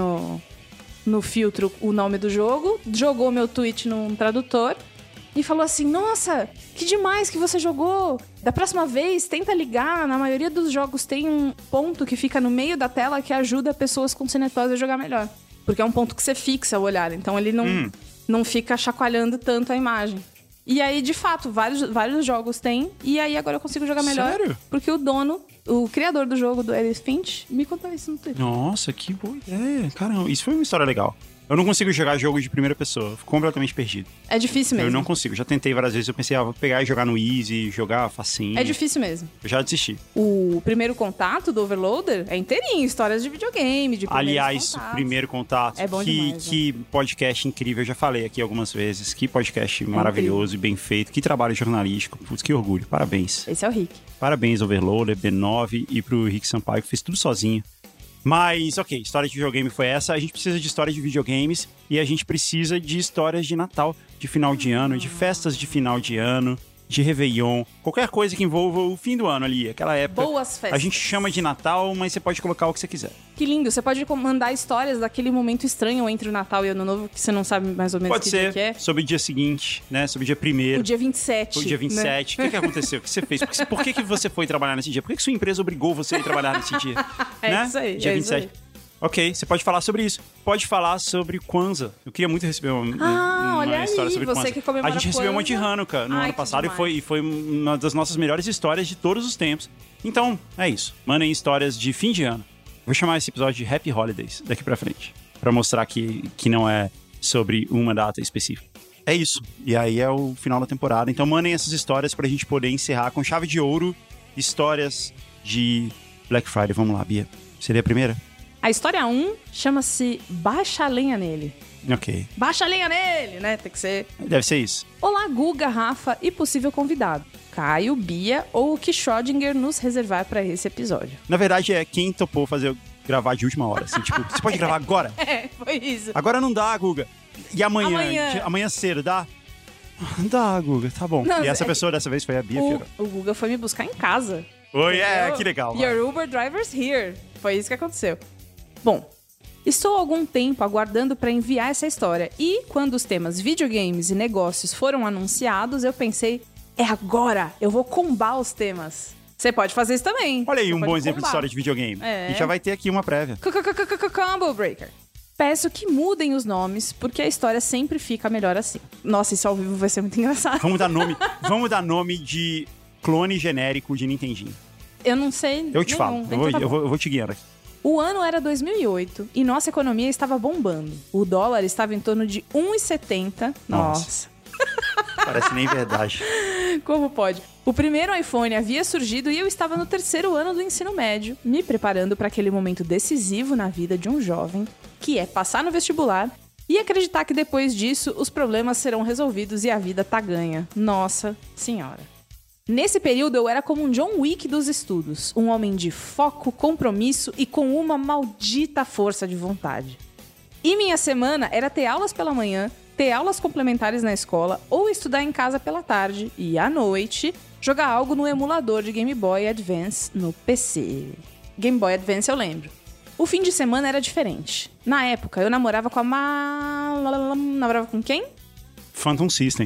no filtro o nome do jogo, jogou meu tweet num tradutor e falou assim: nossa, que demais que você jogou! Da próxima vez, tenta ligar. Na maioria dos jogos tem um ponto que fica no meio da tela que ajuda pessoas com cinetose a jogar melhor. Porque é um ponto que você fixa o olhar, então ele não fica chacoalhando tanto a imagem. E aí, de fato, vários jogos tem. E aí, agora eu consigo jogar melhor. Sério? Porque o criador do jogo, do Edith Finch, me contou isso no Twitter. Nossa, que boa ideia. Caramba, isso foi uma história legal. Eu não consigo jogar jogo de primeira pessoa. Fico completamente perdido. É difícil mesmo. Eu não consigo. Já tentei várias vezes. Eu pensei, vou pegar e jogar no easy, jogar facinho. É difícil mesmo. Eu já desisti. O primeiro contato do Overloader é inteirinho. Histórias de videogame, de Aliás, o primeiro contato. É bom demais. Que podcast incrível. Eu já falei aqui algumas vezes. Que podcast maravilhoso e bem feito. Que trabalho jornalístico. Putz, que orgulho. Parabéns. Esse é o Rick. Parabéns, Overloader, B9 e pro Rick Sampaio, que fez tudo sozinho. Mas, ok, história de videogame foi essa. A gente precisa de história de videogames e a gente precisa de histórias de Natal, de final de ano, de festas de final de ano, de Réveillon, qualquer coisa que envolva o fim do ano ali, aquela época. Boas festas. A gente chama de Natal, mas você pode colocar o que você quiser. Que lindo, você pode mandar histórias daquele momento estranho entre o Natal e o Ano Novo, que você não sabe mais ou menos pode ser, dia que é. Sobre o dia seguinte, né? Sobre o dia 1º. O dia 27. O dia 27. Né? O que aconteceu? O que você fez? Por que você foi trabalhar nesse dia? Por que sua empresa obrigou você a ir trabalhar nesse dia? Né? Isso aí. Dia 27. Isso aí. Ok, você pode falar sobre isso. Pode falar sobre Kwanzaa. Eu queria muito receber uma história sobre Kwanzaa. Que comemora a gente recebeu uma de Hanukkah no ano passado e foi uma das nossas melhores histórias de todos os tempos. Então, é isso. Mandem histórias de fim de ano. Vou chamar esse episódio de Happy Holidays daqui pra frente. Pra mostrar que não é sobre uma data específica. É isso. E aí é o final da temporada. Então mandem essas histórias pra gente poder encerrar com chave de ouro. Histórias de Black Friday. Vamos lá, Bia. Seria a primeira? A história 1 chama-se Baixa a Lenha Nele. Ok. Baixa a lenha nele, né? Tem que ser... Deve ser isso. Olá, Guga, Rafa e possível convidado. Caio, Bia ou o que Schrödinger nos reservar pra esse episódio. Na verdade, é quem topou gravar de última hora. Assim, tipo, você pode gravar agora? Foi isso. Agora não dá, Guga. E amanhã cedo, dá? Dá, Guga, tá bom. Não, e essa pessoa dessa vez foi a Bia Fiorano. O Guga foi me buscar em casa. Oi, que legal. Your Uber driver's here. Foi isso que aconteceu. Bom, estou há algum tempo aguardando para enviar essa história e quando os temas videogames e negócios foram anunciados, eu pensei, é agora, eu vou combar os temas. Você pode fazer isso também. Olha aí um bom exemplo de história de videogame. A gente já vai ter aqui uma prévia. Combo Breaker. Peço que mudem os nomes, porque a história sempre fica melhor assim. Nossa, isso ao vivo vai ser muito engraçado. Vamos dar nome de clone genérico de Nintendinho. Eu não sei. Eu te falo. Eu vou te guiando aqui. O ano era 2008 e nossa economia estava bombando. O dólar estava em torno de 1,70. Nossa. Parece nem verdade. Como pode? O primeiro iPhone havia surgido e eu estava no 3º ano do ensino médio, me preparando para aquele momento decisivo na vida de um jovem, que é passar no vestibular e acreditar que depois disso os problemas serão resolvidos e a vida tá ganha. Nossa Senhora. Nesse período, eu era como um John Wick dos estudos. Um homem de foco, compromisso e com uma maldita força de vontade. E minha semana era ter aulas pela manhã, ter aulas complementares na escola ou estudar em casa pela tarde e, à noite, jogar algo no emulador de Game Boy Advance no PC. Game Boy Advance eu lembro. O fim de semana era diferente. Na época, eu namorava com namorava com quem? Phantom System.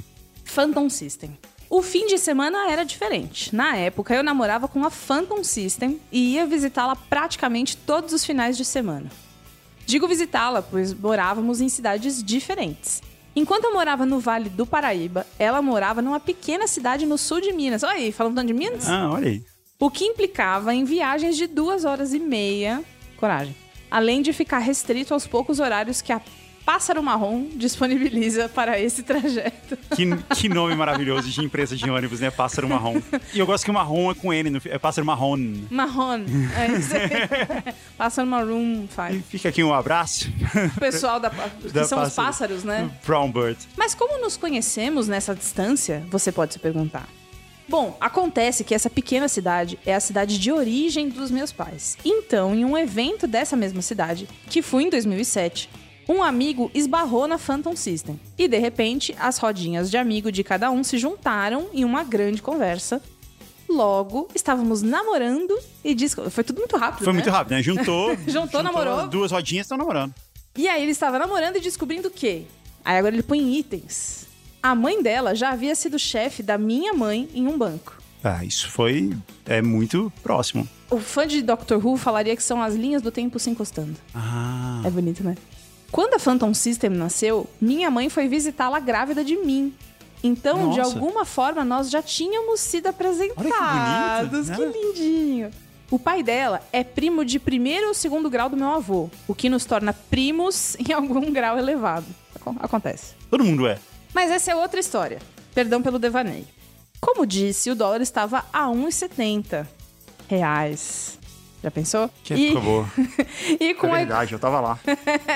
O fim de semana era diferente. Na época, eu namorava com a Phantom System e ia visitá-la praticamente todos os finais de semana. Digo visitá-la, pois morávamos em cidades diferentes. Enquanto eu morava no Vale do Paraíba, ela morava numa pequena cidade no sul de Minas. Olha aí, falando tanto de Minas? Olha aí. O que implicava em viagens de 2h30, coragem, além de ficar restrito aos poucos horários que a Pássaro Marrom disponibiliza para esse trajeto. Que nome maravilhoso de empresa de ônibus, né? Pássaro Marrom. E eu gosto que o marrom é com N, é Pássaro Marrom. Marrom, é isso aí. Pássaro Marrom faz. E fica aqui um abraço. O pessoal que são os pássaros, né? Brown Bird. Mas como nos conhecemos nessa distância, você pode se perguntar. Bom, acontece que essa pequena cidade é a cidade de origem dos meus pais. Então, em um evento dessa mesma cidade, que foi em 2007... um amigo esbarrou na Phantom System. E, de repente, as rodinhas de amigo de cada um se juntaram em uma grande conversa. Logo, estávamos namorando e... Foi tudo muito rápido, Foi muito rápido, né? Juntou, namorou. 2 rodinhas estão namorando. E aí, ele estava namorando e descobrindo o quê? Aí, agora ele põe itens. A mãe dela já havia sido chefe da minha mãe em um banco. Isso é muito próximo. O fã de Doctor Who falaria que são as linhas do tempo se encostando. É bonito, né? Quando a Phantom System nasceu, minha mãe foi visitá-la grávida de mim. Então, de alguma forma, nós já tínhamos sido apresentados. Olha que bonito, né? Que lindinho. O pai dela é primo de primeiro ou segundo grau do meu avô, o que nos torna primos em algum grau elevado. Acontece. Todo mundo é. Mas essa é outra história. Perdão pelo devaneio. Como disse, o dólar estava a R$1,70. Já pensou? Que época boa. E com é verdade, eu tava lá.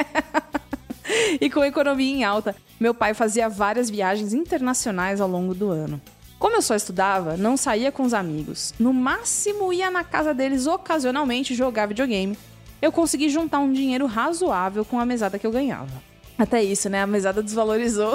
E com a economia em alta, meu pai fazia várias viagens internacionais ao longo do ano. Como eu só estudava, não saía com os amigos. No máximo, ia na casa deles ocasionalmente jogar videogame. Eu consegui juntar um dinheiro razoável com a mesada que eu ganhava. Até isso, né? A mesada desvalorizou.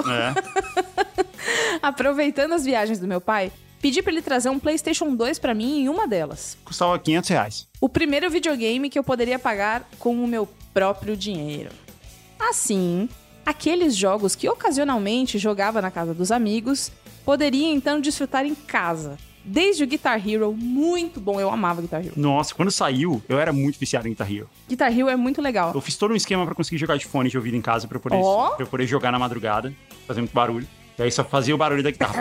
Aproveitando as viagens do meu pai, pedi pra ele trazer um PlayStation 2 pra mim em uma delas. Custava R$500. O primeiro videogame que eu poderia pagar com o meu próprio dinheiro. Assim, aqueles jogos que ocasionalmente jogava na casa dos amigos, poderia então desfrutar em casa. Desde o Guitar Hero, muito bom, eu amava Guitar Hero. Nossa, quando saiu, eu era muito viciado em Guitar Hero. Guitar Hero é muito legal. Eu fiz todo um esquema pra conseguir jogar de fone de ouvido em casa, pra eu poder jogar na madrugada, fazer muito barulho. E aí só fazia o barulho da guitarra.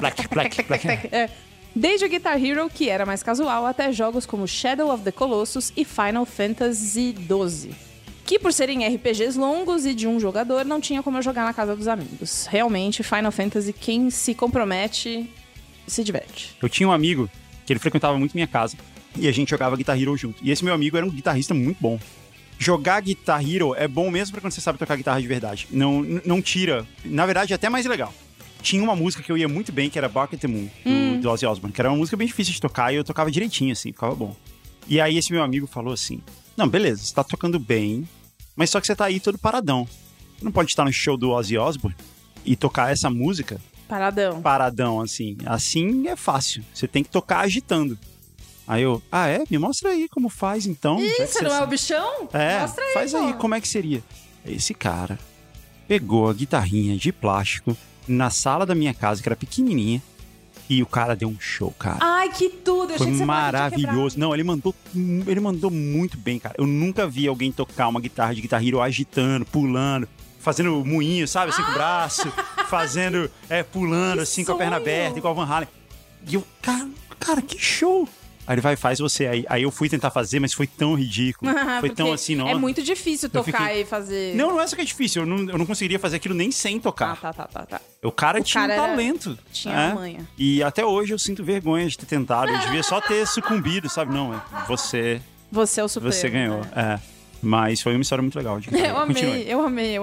Desde o Guitar Hero, que era mais casual, até jogos como Shadow of the Colossus e Final Fantasy XII. Que por serem RPGs longos e de um jogador, não tinha como eu jogar na casa dos amigos. Realmente, Final Fantasy, quem se compromete, se diverte. Eu tinha um amigo que ele frequentava muito minha casa e a gente jogava Guitar Hero junto. E esse meu amigo era um guitarrista muito bom. Jogar Guitar Hero é bom mesmo pra quando você sabe tocar guitarra de verdade. Não tira. Na verdade, é até mais legal. Tinha uma música que eu ia muito bem, que era Bark at the Moon, do Ozzy Osbourne, que era uma música bem difícil de tocar e eu tocava direitinho, assim, ficava bom. E aí esse meu amigo falou assim, não, beleza, você tá tocando bem, mas só que você tá aí todo paradão. Você não pode estar no show do Ozzy Osbourne e tocar essa música... Paradão, assim. Assim é fácil. Você tem que tocar agitando. Aí eu, Me mostra aí como faz, então. Isso, não é o bichão? Mostra aí, faz aí, como é que seria? Esse cara pegou a guitarrinha de plástico na sala da minha casa, que era pequenininha, e o cara deu um show, cara. Ai, que tudo! Eu Foi maravilhoso. Não, ele mandou muito bem, cara. Eu nunca vi alguém tocar uma guitarra de Guitar Hero agitando, pulando, fazendo moinho, sabe? Assim com o braço, fazendo, pulando, que assim, sonho. Com a perna aberta, igual Van Halen. E eu, cara, que show! Aí ele vai, faz você. Aí eu fui tentar fazer, mas foi tão ridículo. Foi tão assim, não. É muito difícil tocar e fazer. Não é só que é difícil. Eu não conseguiria fazer aquilo nem sem tocar. Tá. O cara tinha um talento. Tinha a manha. E até hoje eu sinto vergonha de ter tentado. Eu devia só ter sucumbido, sabe? Não, você. Você é o supremo. Você ganhou. Né? Mas foi uma história muito legal. Eu amei.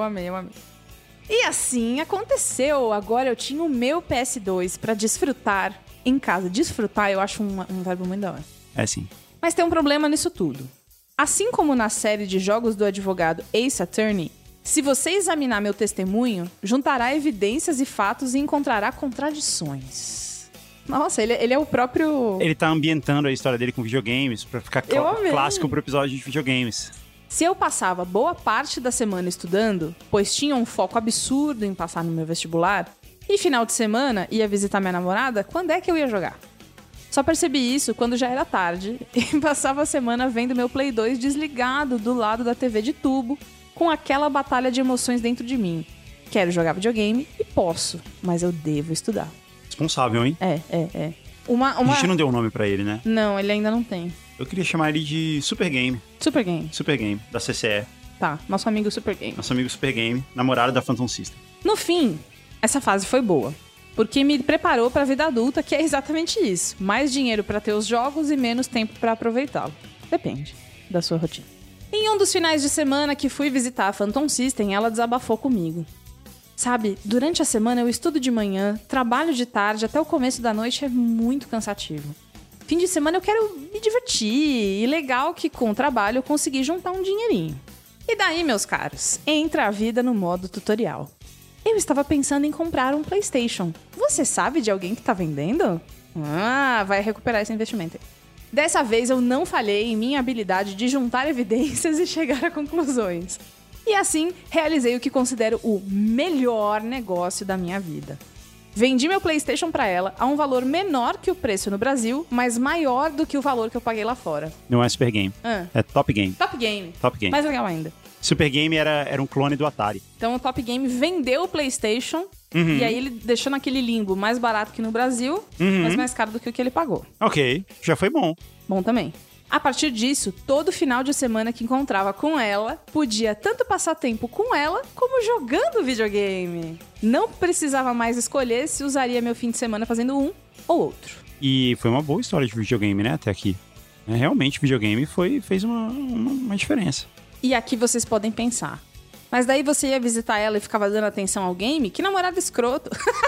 E assim aconteceu. Agora eu tinha o meu PS2 pra desfrutar em casa. Desfrutar eu acho um verbo muito da hora. É sim. Mas tem um problema nisso tudo. Assim como na série de jogos do advogado Ace Attorney, se você examinar meu testemunho, juntará evidências e fatos e encontrará contradições. Nossa, ele é o próprio... Ele tá ambientando a história dele com videogames pra ficar clássico pro episódio de videogames. Se eu passava boa parte da semana estudando, pois tinha um foco absurdo em passar no meu vestibular, e final de semana ia visitar minha namorada, quando é que eu ia jogar? Só percebi isso quando já era tarde e passava a semana vendo meu Play 2 desligado do lado da TV de tubo, com aquela batalha de emoções dentro de mim. Quero jogar videogame e posso, mas eu devo estudar. Responsável, hein? É. A gente não deu um nome pra ele, né? Não, ele ainda não tem. Eu queria chamar ele de Super Game, da CCE. Tá, nosso amigo Super Game, namorado da Phantom System. No fim, essa fase foi boa, porque me preparou pra vida adulta, que é exatamente isso. Mais dinheiro pra ter os jogos e menos tempo pra aproveitá-lo. Depende da sua rotina. Em um dos finais de semana que fui visitar a Phantom System, ela desabafou comigo. Sabe, durante a semana eu estudo de manhã, trabalho de tarde, até o começo da noite é muito cansativo. Fim de semana eu quero me divertir, e legal que com o trabalho eu consegui juntar um dinheirinho. E daí, meus caros, entra a vida no modo tutorial. Eu estava pensando em comprar um PlayStation. Você sabe de alguém que tá vendendo? Vai recuperar esse investimento. Dessa vez eu não falhei em minha habilidade de juntar evidências e chegar a conclusões. E assim, realizei o que considero o melhor negócio da minha vida. Vendi meu PlayStation pra ela a um valor menor que o preço no Brasil, mas maior do que o valor que eu paguei lá fora. Não é Super Game. É Top Game. Top Game. Mais legal ainda. Super Game era um clone do Atari. Então o Top Game vendeu o PlayStation e aí ele deixou naquele limbo mais barato que no Brasil, mas mais caro do que o que ele pagou. Ok, já foi bom. Bom também. A partir disso, todo final de semana que encontrava com ela, podia tanto passar tempo com ela, como jogando videogame. Não precisava mais escolher se usaria meu fim de semana fazendo um ou outro. E foi uma boa história de videogame, né, até aqui. Realmente, videogame fez uma diferença. E aqui vocês podem pensar. Mas daí você ia visitar ela e ficava dando atenção ao game? Que namorado escroto.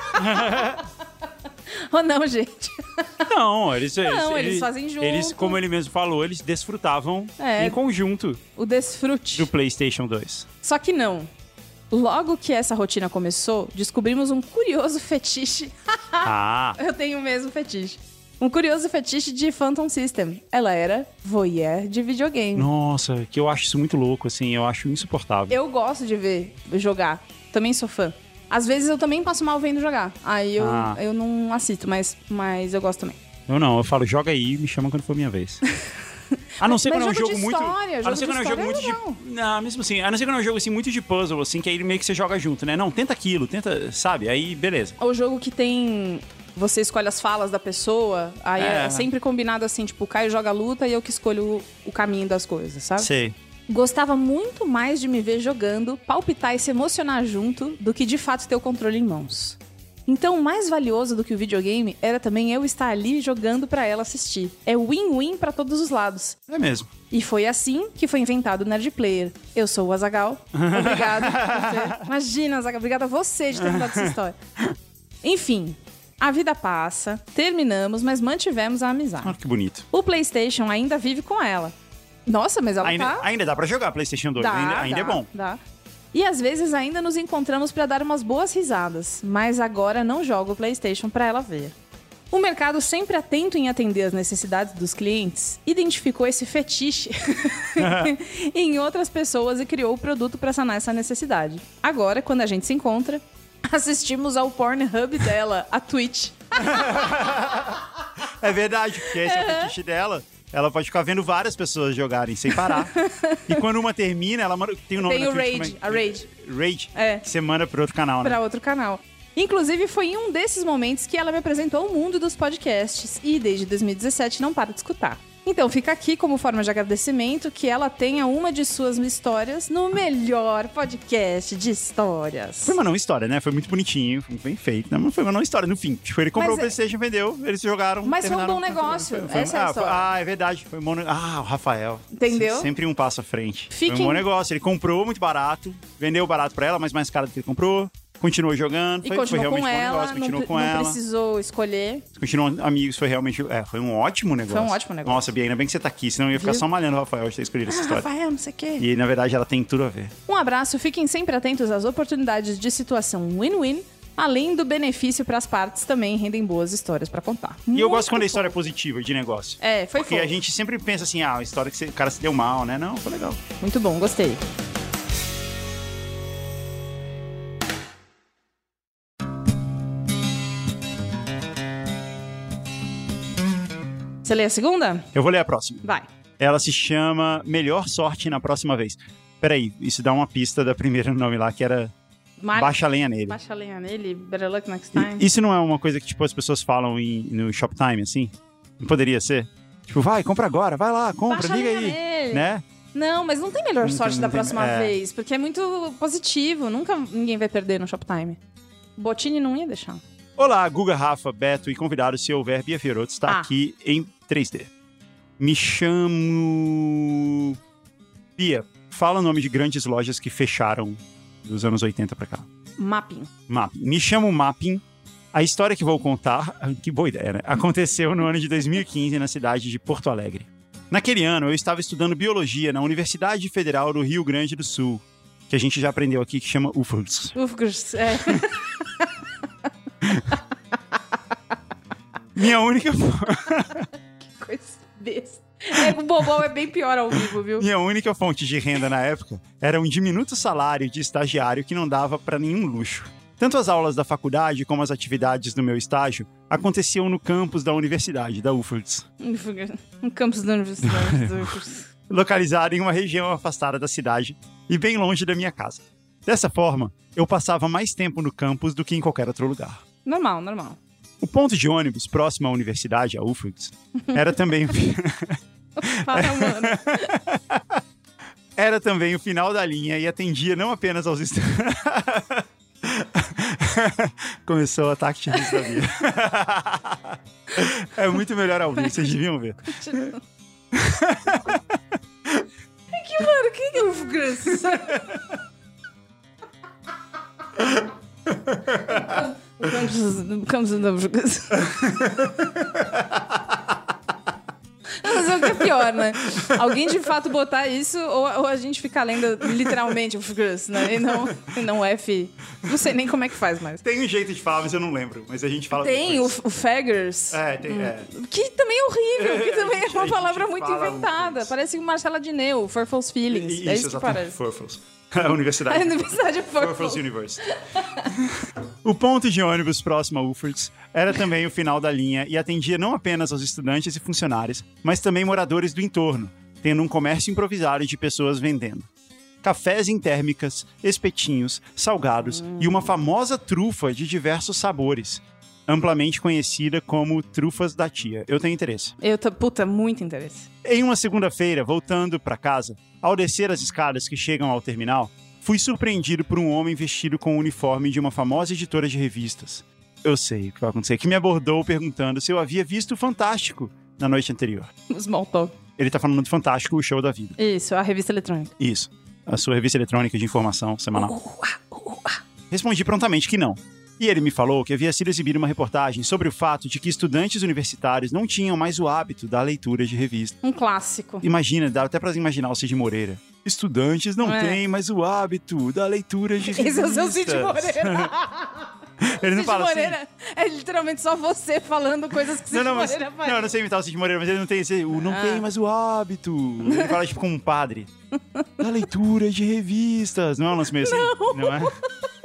Ou não, gente? Não, eles fazem junto. Eles, como ele mesmo falou, eles desfrutavam em conjunto. O desfrute. Do PlayStation 2. Só que não. Logo que essa rotina começou, descobrimos um curioso fetiche. Eu tenho o mesmo fetiche. Um curioso fetiche de Phantom System. Ela era voyeur de videogame. Nossa, que eu acho isso muito louco, assim. Eu acho insuportável. Eu gosto de ver jogar. Também sou fã. Às vezes eu também passo mal vendo jogar. Aí eu não assisto, mas eu gosto também. Eu falo, joga aí e me chama quando for minha vez. A não ser quando é um jogo muito... A não ser quando é um jogo muito de... Não, mesmo assim. A não ser quando é um jogo assim, muito de puzzle, assim, que aí meio que você joga junto, né? Não, tenta aquilo, sabe? Aí, beleza. O jogo que tem... Você escolhe as falas da pessoa, aí é sempre combinado assim, tipo, o Caio joga a luta e eu que escolho o caminho das coisas, sabe? Sei. Gostava muito mais de me ver jogando, palpitar e se emocionar junto do que de fato ter o controle em mãos. Então, mais valioso do que o videogame era também eu estar ali jogando pra ela assistir. É win-win pra todos os lados. É mesmo. E foi assim que foi inventado o Nerd Player. Eu sou o Azaghal. Obrigada. Imagina, Azaghal. Obrigada a você de ter contado essa história. Enfim... A vida passa, terminamos, mas mantivemos a amizade. Ah, que bonito. O PlayStation ainda vive com ela. Nossa, mas ela ainda dá pra jogar PlayStation 2, ainda é bom. Dá. E às vezes ainda nos encontramos pra dar umas boas risadas, mas agora não jogo o PlayStation pra ela ver. O mercado, sempre atento em atender as necessidades dos clientes, identificou esse fetiche em outras pessoas e criou o produto pra sanar essa necessidade. Agora, quando a gente se encontra... Assistimos ao Pornhub dela, a Twitch. É verdade, porque esse é o fetiche dela. Ela pode ficar vendo várias pessoas jogarem sem parar. E quando uma termina, ela manda... Tem o nome da Twitch, Rage, a Rage. Rage? Que você manda para outro canal, né? Para outro canal. Inclusive, foi em um desses momentos que ela me apresentou o mundo dos podcasts. E desde 2017 não para de escutar. Então, fica aqui como forma de agradecimento que ela tenha uma de suas histórias no melhor podcast de histórias. Foi uma não história, né? Foi muito bonitinho, foi bem feito, né? Mas foi uma não história no fim. Tipo, ele comprou o PlayStation, vendeu, eles jogaram. Mas foi um bom negócio. Essa é a história. É verdade. Foi um bom negócio. O Rafael. Entendeu? Sempre um passo à frente. Foi um bom negócio. Ele comprou muito barato, vendeu barato pra ela, mas mais caro do que ele comprou. Continuou jogando, foi realmente um bom negócio, continuou com ela. Não precisou escolher. Continuam amigos, foi realmente... foi um ótimo negócio. Foi um ótimo negócio. Nossa, Bia, ainda bem que você tá aqui, senão eu ia ficar só malhando o Rafael de ter escolhido essa história. Rafael, não sei o quê. E, na verdade, ela tem tudo a ver. Um abraço, fiquem sempre atentos às oportunidades de situação win-win. Além do benefício para as partes, também rendem boas histórias para contar. E eu gosto quando a história é positiva, de negócio. Foi Porque a gente sempre pensa assim, a história que o cara se deu mal, né? Não, foi legal. Muito bom, gostei. Você lê a segunda? Eu vou ler a próxima. Vai. Ela se chama Melhor Sorte na Próxima Vez. Peraí, isso dá uma pista da primeira nome lá, que era Baixa a Lenha Nele. Baixa a Lenha Nele, Better Luck Next Time. Isso não é uma coisa que, tipo, as pessoas falam no Shoptime, assim? Não poderia ser? Tipo, vai, compra agora, vai lá, compra, Baixa liga aí. Nele. Né? Não, mas não tem melhor sorte da próxima vez, porque é muito positivo. Nunca ninguém vai perder no Shoptime. Bottini não ia deixar. Olá, Guga, Rafa, Beto e convidados, se houver, Bia Fiorotto está aqui em 3D. Me chamo... Bia, fala o nome de grandes lojas que fecharam dos anos 80 pra cá. Mapping. Me chamo Mapping. A história que vou contar, que boa ideia, né? Aconteceu no ano de 2015 na cidade de Porto Alegre. Naquele ano, eu estava estudando biologia na Universidade Federal do Rio Grande do Sul, que a gente já aprendeu aqui, que chama UFRGS. UFRGS, Minha única... Que coisa besta. O bobão é bem pior ao vivo, viu? Minha única fonte de renda na época era um diminuto salário de estagiário que não dava pra nenhum luxo. Tanto as aulas da faculdade como as atividades do meu estágio aconteciam no campus da universidade, da UFRGS. No campus da universidade da UFRGS. Localizado em uma região afastada da cidade e bem longe da minha casa. Dessa forma, eu passava mais tempo no campus do que em qualquer outro lugar. Normal. O ponto de ônibus próximo à universidade, a UFRGS, era também... Fala, mano. Era também o final da linha e atendia não apenas aos estudantes... Começou o ataque de riso da vida. É muito melhor ao vivo, vocês deviam ver. Mano, quem é o Gus? Comes in the Gus. Mas é o que é pior, né? Alguém de fato botar isso ou a gente ficar lendo literalmente o Gus, né? E não F. Não sei nem como é que faz mais. Tem um jeito de falar, mas eu não lembro. Mas a gente fala. Tem o Faggers. Tem. Que também é horrível, que também é uma palavra muito inventada. Parece o Marcela Dineu, Furfles Feelings. Isso, é isso que parece. Furfles. A universidade. A universidade é Furfles University. O ponto de ônibus próximo a Uffords era também o final da linha e atendia não apenas aos estudantes e funcionários, mas também moradores do entorno, tendo um comércio improvisado de pessoas vendendo cafés em térmicas, espetinhos, salgados e uma famosa trufa de diversos sabores, amplamente conhecida como trufas da tia. Eu tenho interesse. Puta, muito interesse. Em uma segunda-feira, voltando para casa, ao descer as escadas que chegam ao terminal, fui surpreendido por um homem vestido com o uniforme de uma famosa editora de revistas. Eu sei o que vai acontecer, que me abordou perguntando se eu havia visto o Fantástico na noite anterior. Small talk. Ele tá falando do Fantástico, o show da vida. Isso, a revista eletrônica. Isso, a sua revista eletrônica de informação semanal. Respondi prontamente que não. E ele me falou que havia sido exibida uma reportagem sobre o fato de que estudantes universitários não tinham mais o hábito da leitura de revista. Um clássico. Imagina, dá até pra imaginar o Cid Moreira. Estudantes não têm mais o hábito da leitura de revistas. Esse é o seu Cid Moreira. Ele não fala Moreira assim. É literalmente só você falando coisas que Cid Moreira faz. Não, eu não sei imitar o Cid Moreira, mas ele não tem esse... Não tem mais o hábito. Ele fala tipo como um padre. Da leitura de revistas. Não é um lance meio assim? Não é?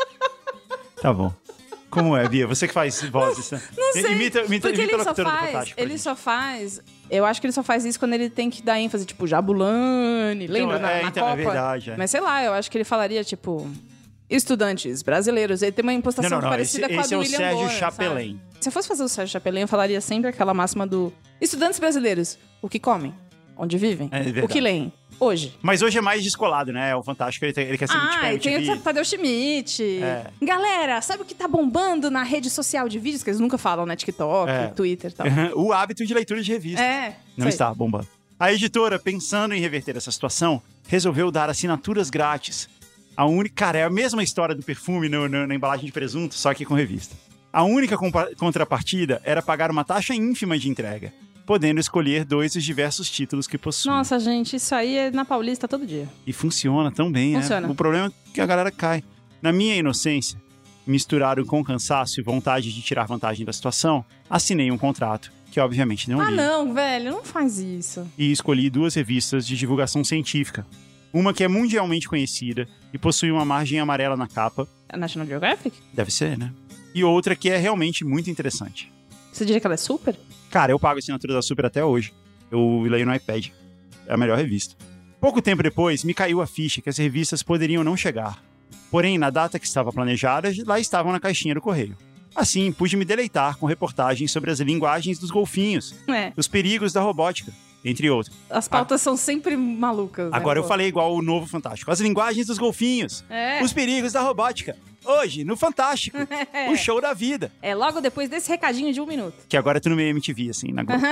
Tá bom. Como é, Bia? Você que faz vozes, né? Não sei. Imita porque ele só faz... Ele só faz... Eu acho que ele só faz isso quando ele tem que dar ênfase, tipo, Jabulani, lembra? Na Copa? É verdade. Mas sei lá, eu acho que ele falaria, tipo... Estudantes brasileiros. Ele tem uma impostação parecida com a do William Bonner. Esse é o Sérgio Chapelain. Sabe? Se eu fosse fazer o Sérgio Chapelain, eu falaria sempre aquela máxima do... Estudantes brasileiros, o que comem? Onde vivem? O que leem? Hoje. Mas hoje é mais descolado, né? O Fantástico, ele quer ser tipo e tem o Tadeu Schmidt. Galera, sabe o que tá bombando na rede social de vídeos? Que eles nunca falam, né? TikTok, Twitter e tal. O hábito de leitura de revista. Não está bombando. A editora, pensando em reverter essa situação, resolveu dar assinaturas grátis. A única... Cara, é a mesma história do perfume na embalagem de presunto, só que com revista. A única contrapartida era pagar uma taxa ínfima de entrega, podendo escolher 2 dos diversos títulos que possui. Nossa, gente, isso aí é na Paulista todo dia. E funciona tão bem, funciona. O problema é que a galera cai. Na minha inocência, misturado com cansaço e vontade de tirar vantagem da situação, assinei um contrato, que obviamente não li. Não, velho, não faz isso. E escolhi 2 revistas de divulgação científica. Uma que é mundialmente conhecida e possui uma margem amarela na capa. A National Geographic? Deve ser, né? E outra que é realmente muito interessante. Você diria que ela é super? Cara, eu pago a assinatura da Super até hoje. Eu leio no iPad. É a melhor revista. Pouco tempo depois, me caiu a ficha que as revistas poderiam não chegar. Porém, na data que estava planejada, lá estavam na caixinha do correio. Assim, pude me deleitar com reportagens sobre as linguagens dos golfinhos, os perigos da robótica, entre outros. As pautas são sempre malucas. Agora eu falei igual o novo Fantástico. As linguagens dos golfinhos, os perigos da robótica. Hoje, no Fantástico, o show da vida. Logo depois desse recadinho de 1 minuto. Que agora tu no meio MTV, assim, na Globo.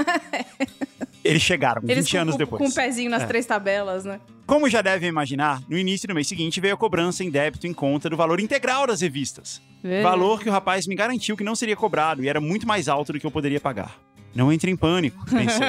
Eles chegaram, 20 anos depois. Com um pezinho nas 3 tabelas, né? Como já devem imaginar, no início do mês seguinte veio a cobrança em débito em conta do valor integral das revistas. Valor que o rapaz me garantiu que não seria cobrado e era muito mais alto do que eu poderia pagar. Não entre em pânico, pensei.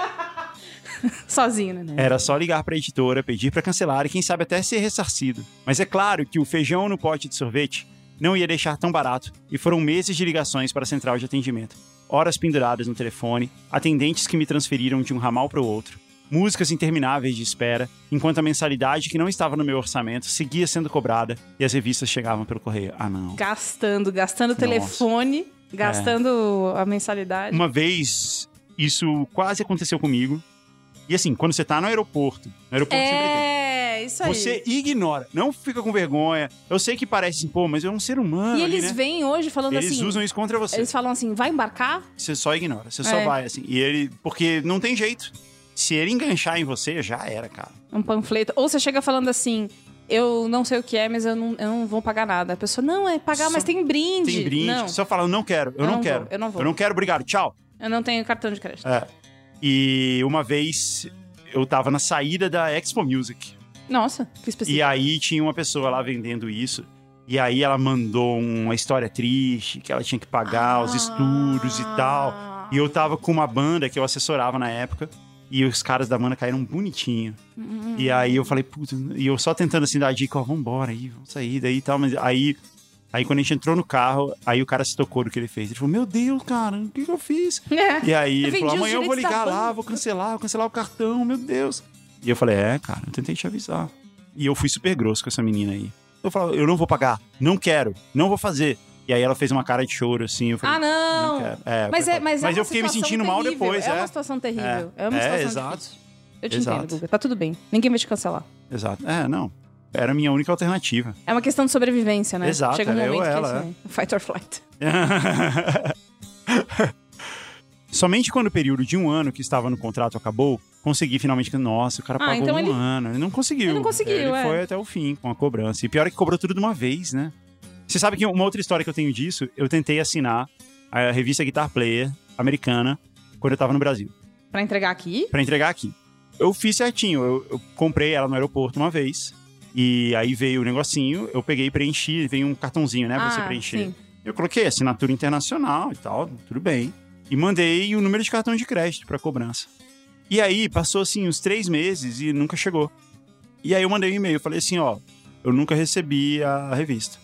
Sozinho, né? Era só ligar pra editora, pedir pra cancelar e quem sabe até ser ressarcido. Mas é claro que o feijão no pote de sorvete não ia deixar tão barato e foram meses de ligações para a central de atendimento. Horas penduradas no telefone, atendentes que me transferiram de um ramal para o outro, músicas intermináveis de espera, enquanto a mensalidade que não estava no meu orçamento seguia sendo cobrada e as revistas chegavam pelo correio. Ah, não. Gastando o telefone, gastando a mensalidade. Uma vez, isso quase aconteceu comigo. E assim, quando você tá no aeroporto sempre tem. Isso aí. Você ignora, não fica com vergonha. Eu sei que parece assim, pô, mas eu um ser humano. E eles vêm hoje falando eles assim... Eles usam isso contra você. Eles falam assim, vai embarcar? Você só ignora, você só vai, assim. E ele... Porque não tem jeito. Se ele enganchar em você, já era, cara. Um panfleto. Ou você chega falando assim, eu não sei o que é, mas eu não vou pagar nada. A pessoa, não, é pagar, mas tem brinde. Tem brinde. Não. Só fala, eu não quero, eu não quero. Eu não vou. Eu não quero, obrigado, tchau. Eu não tenho cartão de crédito. E uma vez, eu tava na saída da Expo Music. Nossa, que específico. E aí tinha uma pessoa lá vendendo isso. E aí ela mandou uma história triste, que ela tinha que pagar os estudos e tal. E eu tava com uma banda que eu assessorava na época. E os caras da banda caíram bonitinho. E aí eu falei, puta... E eu só tentando assim dar a dica, ó, vambora aí, vamos sair daí e tal. Mas aí quando a gente entrou no carro, aí o cara se tocou do que ele fez. Ele falou, meu Deus, cara, o que eu fiz? E aí ele falou, amanhã eu vou ligar lá, vou cancelar o cartão, meu Deus. E eu falei, cara, eu tentei te avisar. E eu fui super grosso com essa menina aí. Eu falei, eu não vou pagar, não quero, não vou fazer. E aí ela fez uma cara de choro, assim. Eu falei, não quero. Mas eu fiquei me sentindo mal depois. É uma situação terrível. É uma situação exato. difícil. Eu te entendo, Guga. Tá tudo bem. Ninguém vai te cancelar. Exato. Não. Era a minha única alternativa. É uma questão de sobrevivência, né? Exato. Chega um momento que é isso aí. Fight or flight. Somente quando o período de 1 ano que estava no contrato acabou, consegui finalmente... Nossa, o cara pagou então 1 ano. Ele não conseguiu. Ele foi até o fim com a cobrança. E pior é que cobrou tudo de uma vez, né? Você sabe que uma outra história que eu tenho disso, eu tentei assinar a revista Guitar Player americana quando eu tava no Brasil. Pra entregar aqui? Pra entregar aqui. Eu fiz certinho. Eu comprei ela no aeroporto uma vez. E aí veio o negocinho, eu peguei e preenchi. Veio um cartãozinho, né, pra você preencher. Sim. Eu coloquei assinatura internacional e tal, tudo bem. E mandei o número de cartão de crédito pra cobrança. E aí, passou assim uns 3 meses e nunca chegou. E aí eu mandei um e-mail, falei assim, ó, eu nunca recebi a revista.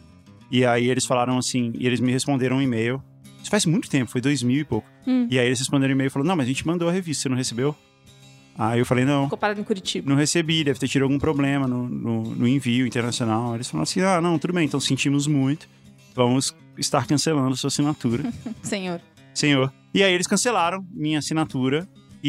E aí eles falaram assim, e eles me responderam um e-mail. Isso faz muito tempo, foi 2000 e pouco. E aí eles responderam um e-mail e falaram, não, mas a gente mandou a revista, você não recebeu? Aí eu falei, não. Ficou parado em Curitiba. Não recebi, deve ter tido algum problema no envio internacional. Eles falaram assim, não, tudo bem, então sentimos muito. Vamos estar cancelando a sua assinatura. Senhor. E aí eles cancelaram minha assinatura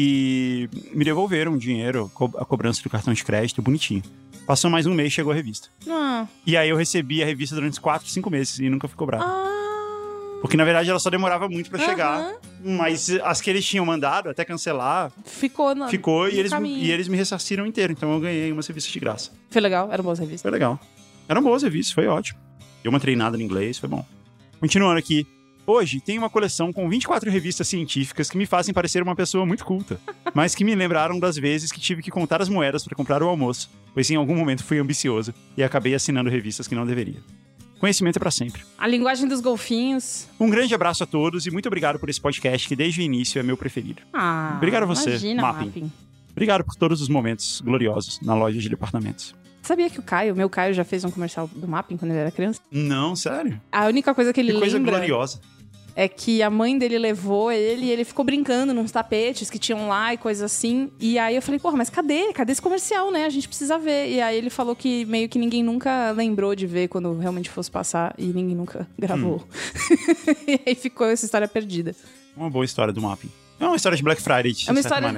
e me devolveram o dinheiro, a cobrança do cartão de crédito, bonitinho. Passou mais um mês, chegou a revista. E aí eu recebi a revista durante 4, 5 meses e nunca fui cobrado. Porque, na verdade, ela só demorava muito pra chegar. Mas as que eles tinham mandado, até cancelar... Ficou e eles me ressarciram inteiro. Então eu ganhei umas revistas de graça. Foi legal? Eram boas revistas? Foi legal. Eram boas revistas, foi ótimo. Deu uma treinada em inglês, foi bom. Continuando aqui. Hoje, tem uma coleção com 24 revistas científicas que me fazem parecer uma pessoa muito culta, mas que me lembraram das vezes que tive que contar as moedas para comprar o almoço, pois em algum momento fui ambicioso e acabei assinando revistas que não deveria. Conhecimento é para sempre. A linguagem dos golfinhos. Um grande abraço a todos e muito obrigado por esse podcast que desde o início é meu preferido. Obrigado a você, imagina, Mapping. Obrigado por todos os momentos gloriosos na loja de departamentos. Sabia que meu Caio já fez um comercial do Mapping quando ele era criança? Não, sério? A única coisa que ele lembra... Que coisa gloriosa. É que a mãe dele levou ele e ele ficou brincando nos tapetes que tinham lá e coisas assim. E aí eu falei, porra, mas cadê esse comercial, né? A gente precisa ver. E aí ele falou que meio que ninguém nunca lembrou de ver quando realmente fosse passar e ninguém nunca gravou. E aí ficou essa história perdida. Uma boa história do Mapping. É uma história de Black Friday, de uma história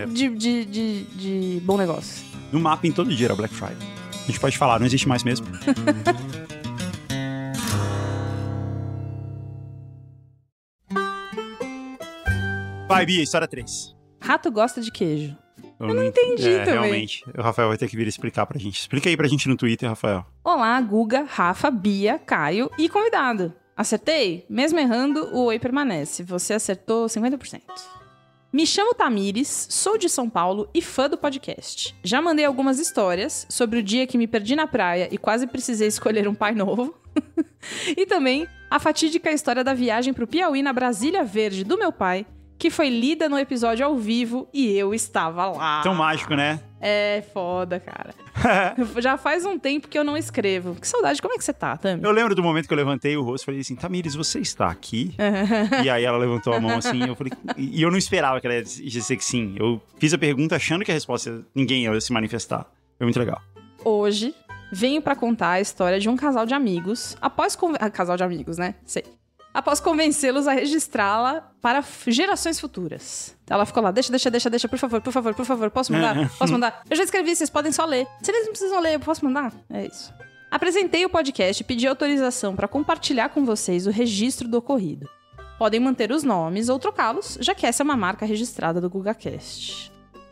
de bom negócio. No Mapping todo dia era Black Friday. A gente pode falar, não existe mais mesmo. Vai, Bia, história 3. Rato gosta de queijo. Eu não entendi também. Realmente. O Rafael vai ter que vir explicar pra gente. Explica aí pra gente no Twitter, Rafael. Olá, Guga, Rafa, Bia, Caio e convidado. Acertei? Mesmo errando, o oi permanece. Você acertou 50%. Me chamo Tamires, sou de São Paulo e fã do podcast. Já mandei algumas histórias sobre o dia que me perdi na praia e quase precisei escolher um pai novo. E também a fatídica história da viagem pro Piauí na Brasília Verde do meu pai, que foi lida no episódio ao vivo e eu estava lá. Tão mágico, né? É foda, cara. Já faz um tempo que eu não escrevo. Que saudade, como é que você tá, Tami? Eu lembro do momento que eu levantei o rosto e falei assim, Tamires, você está aqui? E aí ela levantou a mão assim, eu falei... E eu não esperava que ela ia dizer que sim. Eu fiz a pergunta achando que a resposta, ninguém ia se manifestar. Foi muito legal. Hoje, venho pra contar a história de um casal de amigos. Casal de amigos, né? Sei. Após convencê-los a registrá-la para gerações futuras. Ela ficou lá, deixa, por favor, posso mandar? Posso mandar? Eu já escrevi, vocês podem só ler. Se eles não precisam ler, eu posso mandar? É isso. Apresentei o podcast e pedi autorização para compartilhar com vocês o registro do ocorrido. Podem manter os nomes ou trocá-los, já que essa é uma marca registrada do GugaCast.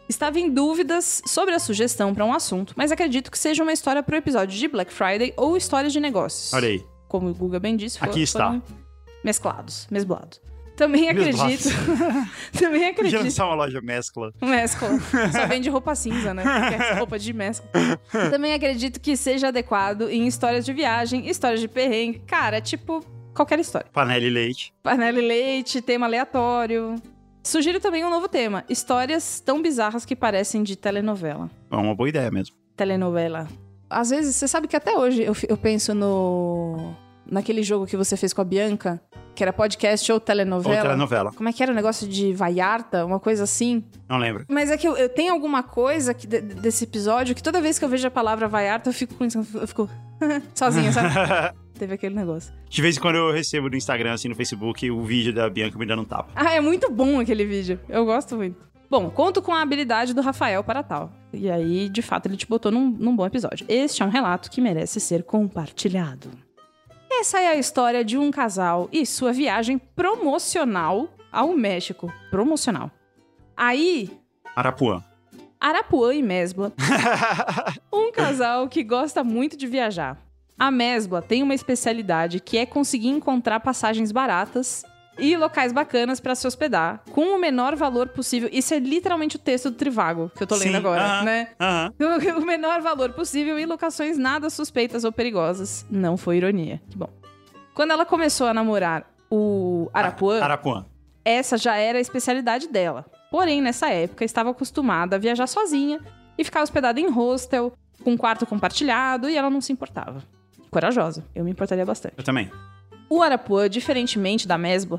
Estava em dúvidas sobre a sugestão para um assunto, mas acredito que seja uma história para o episódio de Black Friday ou histórias de negócios. Olha aí. Como o Guga bem disse, aqui está. Mesclados. Também acredito. Também acredito. Podia lançar uma loja mescla. Só vende roupa cinza, né? Porque é roupa de mescla. Também acredito que seja adequado em histórias de viagem, histórias de perrengue. Cara, tipo, qualquer história. Panela e leite, tema aleatório. Sugiro também um novo tema. Histórias tão bizarras que parecem de telenovela. É uma boa ideia mesmo. Telenovela. Às vezes, você sabe que até hoje eu penso naquele jogo que você fez com a Bianca, que era podcast ou telenovela. Como é que era o negócio de Vallarta? Uma coisa assim? Não lembro. Mas é que eu tenho alguma coisa desse episódio que toda vez que eu vejo a palavra Vallarta, eu fico sozinha, sabe? Teve aquele negócio. De vez em quando eu recebo no Instagram, assim, no Facebook, o vídeo da Bianca me dando um tapa. É muito bom aquele vídeo. Eu gosto muito. Bom, conto com a habilidade do Rafael para tal. E aí, de fato, ele te botou num bom episódio. Este é um relato que merece ser compartilhado. Essa é a história de um casal e sua viagem promocional ao México. Promocional. Aí... Arapuã e Mesbla. Um casal que gosta muito de viajar. A Mesbla tem uma especialidade que é conseguir encontrar passagens baratas e locais bacanas pra se hospedar, com o menor valor possível. Isso é literalmente o texto do Trivago, que eu tô lendo agora, né? O menor valor possível e locações nada suspeitas ou perigosas. Não foi ironia. Que bom. Quando ela começou a namorar o Arapuã, essa já era a especialidade dela. Porém, nessa época, estava acostumada a viajar sozinha e ficar hospedada em hostel, com quarto compartilhado, e ela não se importava. Corajosa. Eu me importaria bastante. Eu também. O Arapuã, diferentemente da Mesbla,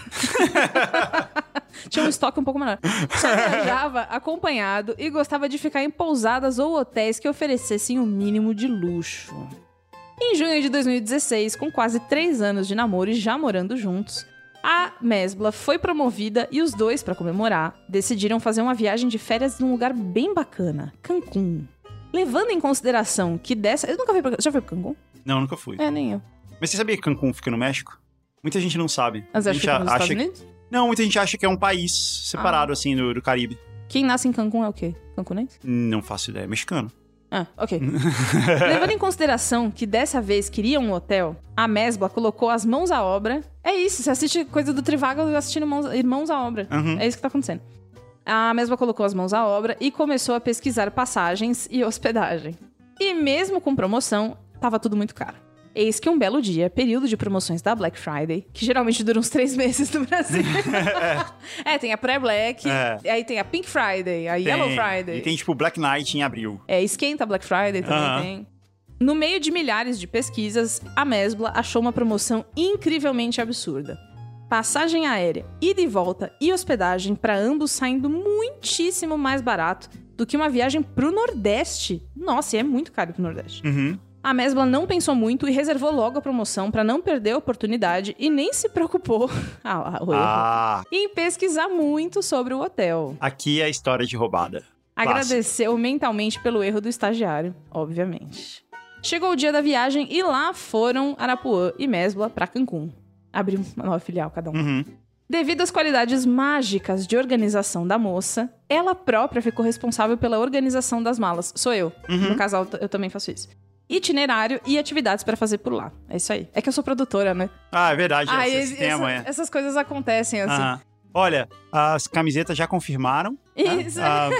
tinha um estoque um pouco menor. Só viajava acompanhado e gostava de ficar em pousadas ou hotéis que oferecessem o mínimo de luxo. Em junho de 2016, com quase 3 anos de namoro e já morando juntos, a Mesbla foi promovida e os dois, para comemorar, decidiram fazer uma viagem de férias num lugar bem bacana, Cancún. Levando em consideração que dessa... Eu nunca fui pra... Já foi pra Cancún? Não, nunca fui. Nem eu. Mas você sabia que Cancún fica no México? Muita gente não sabe. Mas acho que fica nos Estados Unidos? Não, muita gente acha que é um país separado, assim, do Caribe. Quem nasce em Cancún é o quê? Cancunense? Não faço ideia. Mexicano. Ok. Levando em consideração que dessa vez queria um hotel, a Mesbla colocou as mãos à obra. É isso, você assiste coisa do Trivago assistindo Irmãos à Obra. É isso que tá acontecendo. A Mesbla colocou as mãos à obra e começou a pesquisar passagens e hospedagem. E mesmo com promoção, tava tudo muito caro. Eis que um belo dia, período de promoções da Black Friday, que geralmente dura uns 3 meses no Brasil. Tem a pré-Black, aí tem a Pink Friday, a Yellow Friday. E tem tipo Black Night em abril. Esquenta Black Friday também tem. No meio de milhares de pesquisas, a Mesbla achou uma promoção incrivelmente absurda. Passagem aérea, ida e volta e hospedagem para ambos saindo muitíssimo mais barato do que uma viagem pro Nordeste. Nossa, e é muito caro pro Nordeste. A Mesbla não pensou muito e reservou logo a promoção para não perder a oportunidade e nem se preocupou em pesquisar muito sobre o hotel. Aqui é a história de roubada. Agradeceu mentalmente pelo erro do estagiário, obviamente. Chegou o dia da viagem e lá foram Arapuã e Mesbla para Cancún. Abriu uma nova filial, cada um. Devido às qualidades mágicas de organização da moça, ela própria ficou responsável pela organização das malas. Sou eu. No casal, eu também faço isso. Itinerário e atividades pra fazer por lá. É isso aí. É que eu sou produtora, né? É verdade. Essas coisas acontecem assim. Olha, as camisetas já confirmaram. Isso.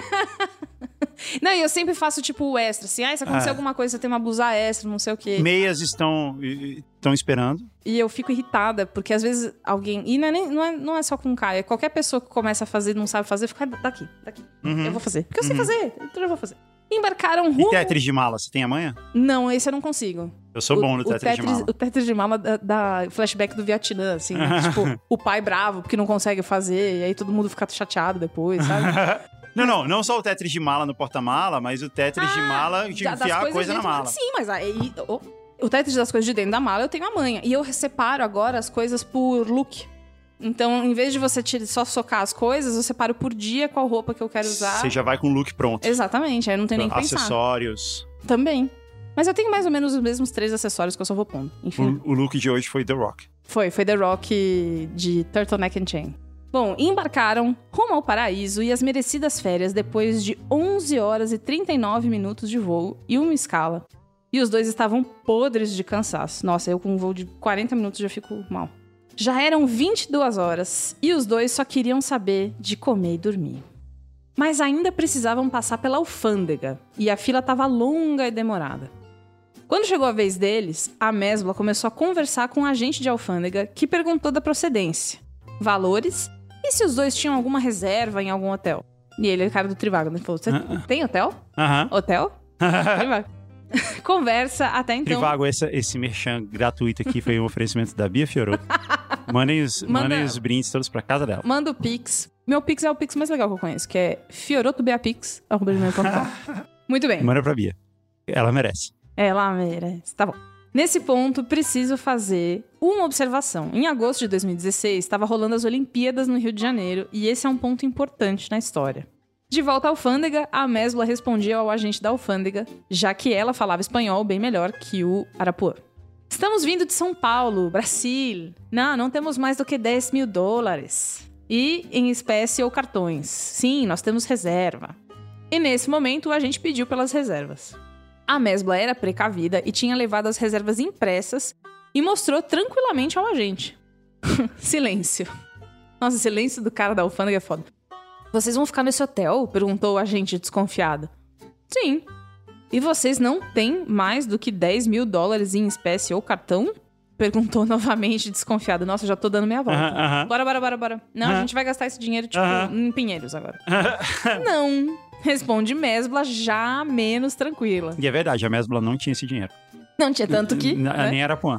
Não, e eu sempre faço tipo o extra, assim. Se acontecer alguma coisa, você tem uma blusa extra, não sei o quê. Meias estão esperando. E eu fico irritada, porque às vezes alguém... E não é só com o Caio, é qualquer pessoa que começa a fazer e não sabe fazer, fica daqui. Eu vou fazer. Porque eu sei fazer, então eu vou fazer. Embarcaram rumo... E Tetris de mala, você tem amanhã? Não, esse eu não consigo. Eu sou bom no Tetris de mala. O Tetris de mala dá flashback do Vietnã, assim. Tipo, o pai bravo porque não consegue fazer, e aí todo mundo fica chateado depois, sabe? Não só o Tetris de mala no porta-mala, mas o Tetris de mala de enfiar a coisa na mala. Sim, mas aí... O Tetris das coisas de dentro da mala eu tenho a manha. E eu separo agora as coisas por look. Então, em vez de você só socar as coisas, eu separo por dia qual roupa que eu quero usar. Você já vai com o look pronto. Exatamente, aí não tem nem que pensar. Acessórios. Também. Mas eu tenho mais ou menos os mesmos 3 acessórios que eu só vou pondo. Enfim. O look de hoje foi The Rock. Foi The Rock de Turtleneck and Chain. Bom, embarcaram rumo ao paraíso e as merecidas férias depois de 11 horas e 39 minutos de voo e uma escala. E os dois estavam podres de cansaço. Nossa, eu com um voo de 40 minutos já fico mal. Já eram 22 horas e os dois só queriam saber de comer e dormir. Mas ainda precisavam passar pela alfândega e a fila estava longa e demorada. Quando chegou a vez deles, a Mesbla começou a conversar com um agente de alfândega que perguntou da procedência, valores e se os dois tinham alguma reserva em algum hotel. E ele é o cara do Trivago, né? Ele falou, você tem hotel? Hotel? Trivago. Conversa até então... Trivago, esse merchan gratuito aqui foi um oferecimento da Bia Fiorotto. Mandem os brindes todos pra casa dela. Manda o Pix. Meu Pix é o Pix mais legal que eu conheço, que é fiorotobapix@gmail.com. Muito bem. Manda pra Bia. Ela merece. Ela merece. Tá bom. Nesse ponto, preciso fazer uma observação. Em agosto de 2016, estava rolando as Olimpíadas no Rio de Janeiro, e esse é um ponto importante na história. De volta à alfândega, a Mesbla respondia ao agente da alfândega, já que ela falava espanhol bem melhor que o Arapuã. Estamos vindo de São Paulo, Brasil. Não temos mais do que $10 mil. E em espécie ou cartões. Sim, nós temos reserva. E nesse momento, o agente pediu pelas reservas. A Mesbla era precavida e tinha levado as reservas impressas e mostrou tranquilamente ao agente. Silêncio. Nossa, o silêncio do cara da alfândega é foda. Vocês vão ficar nesse hotel? Perguntou o agente desconfiado. Sim. E vocês não têm mais do que $10 mil em espécie ou cartão? Perguntou novamente desconfiado. Nossa, já tô dando minha volta. Bora. Não, a gente vai gastar esse dinheiro, tipo, em Pinheiros agora. Não. Responde Mesbla, já menos tranquila. E é verdade, a Mesbla não tinha esse dinheiro. Não tinha tanto que... né? Nem Arapuã.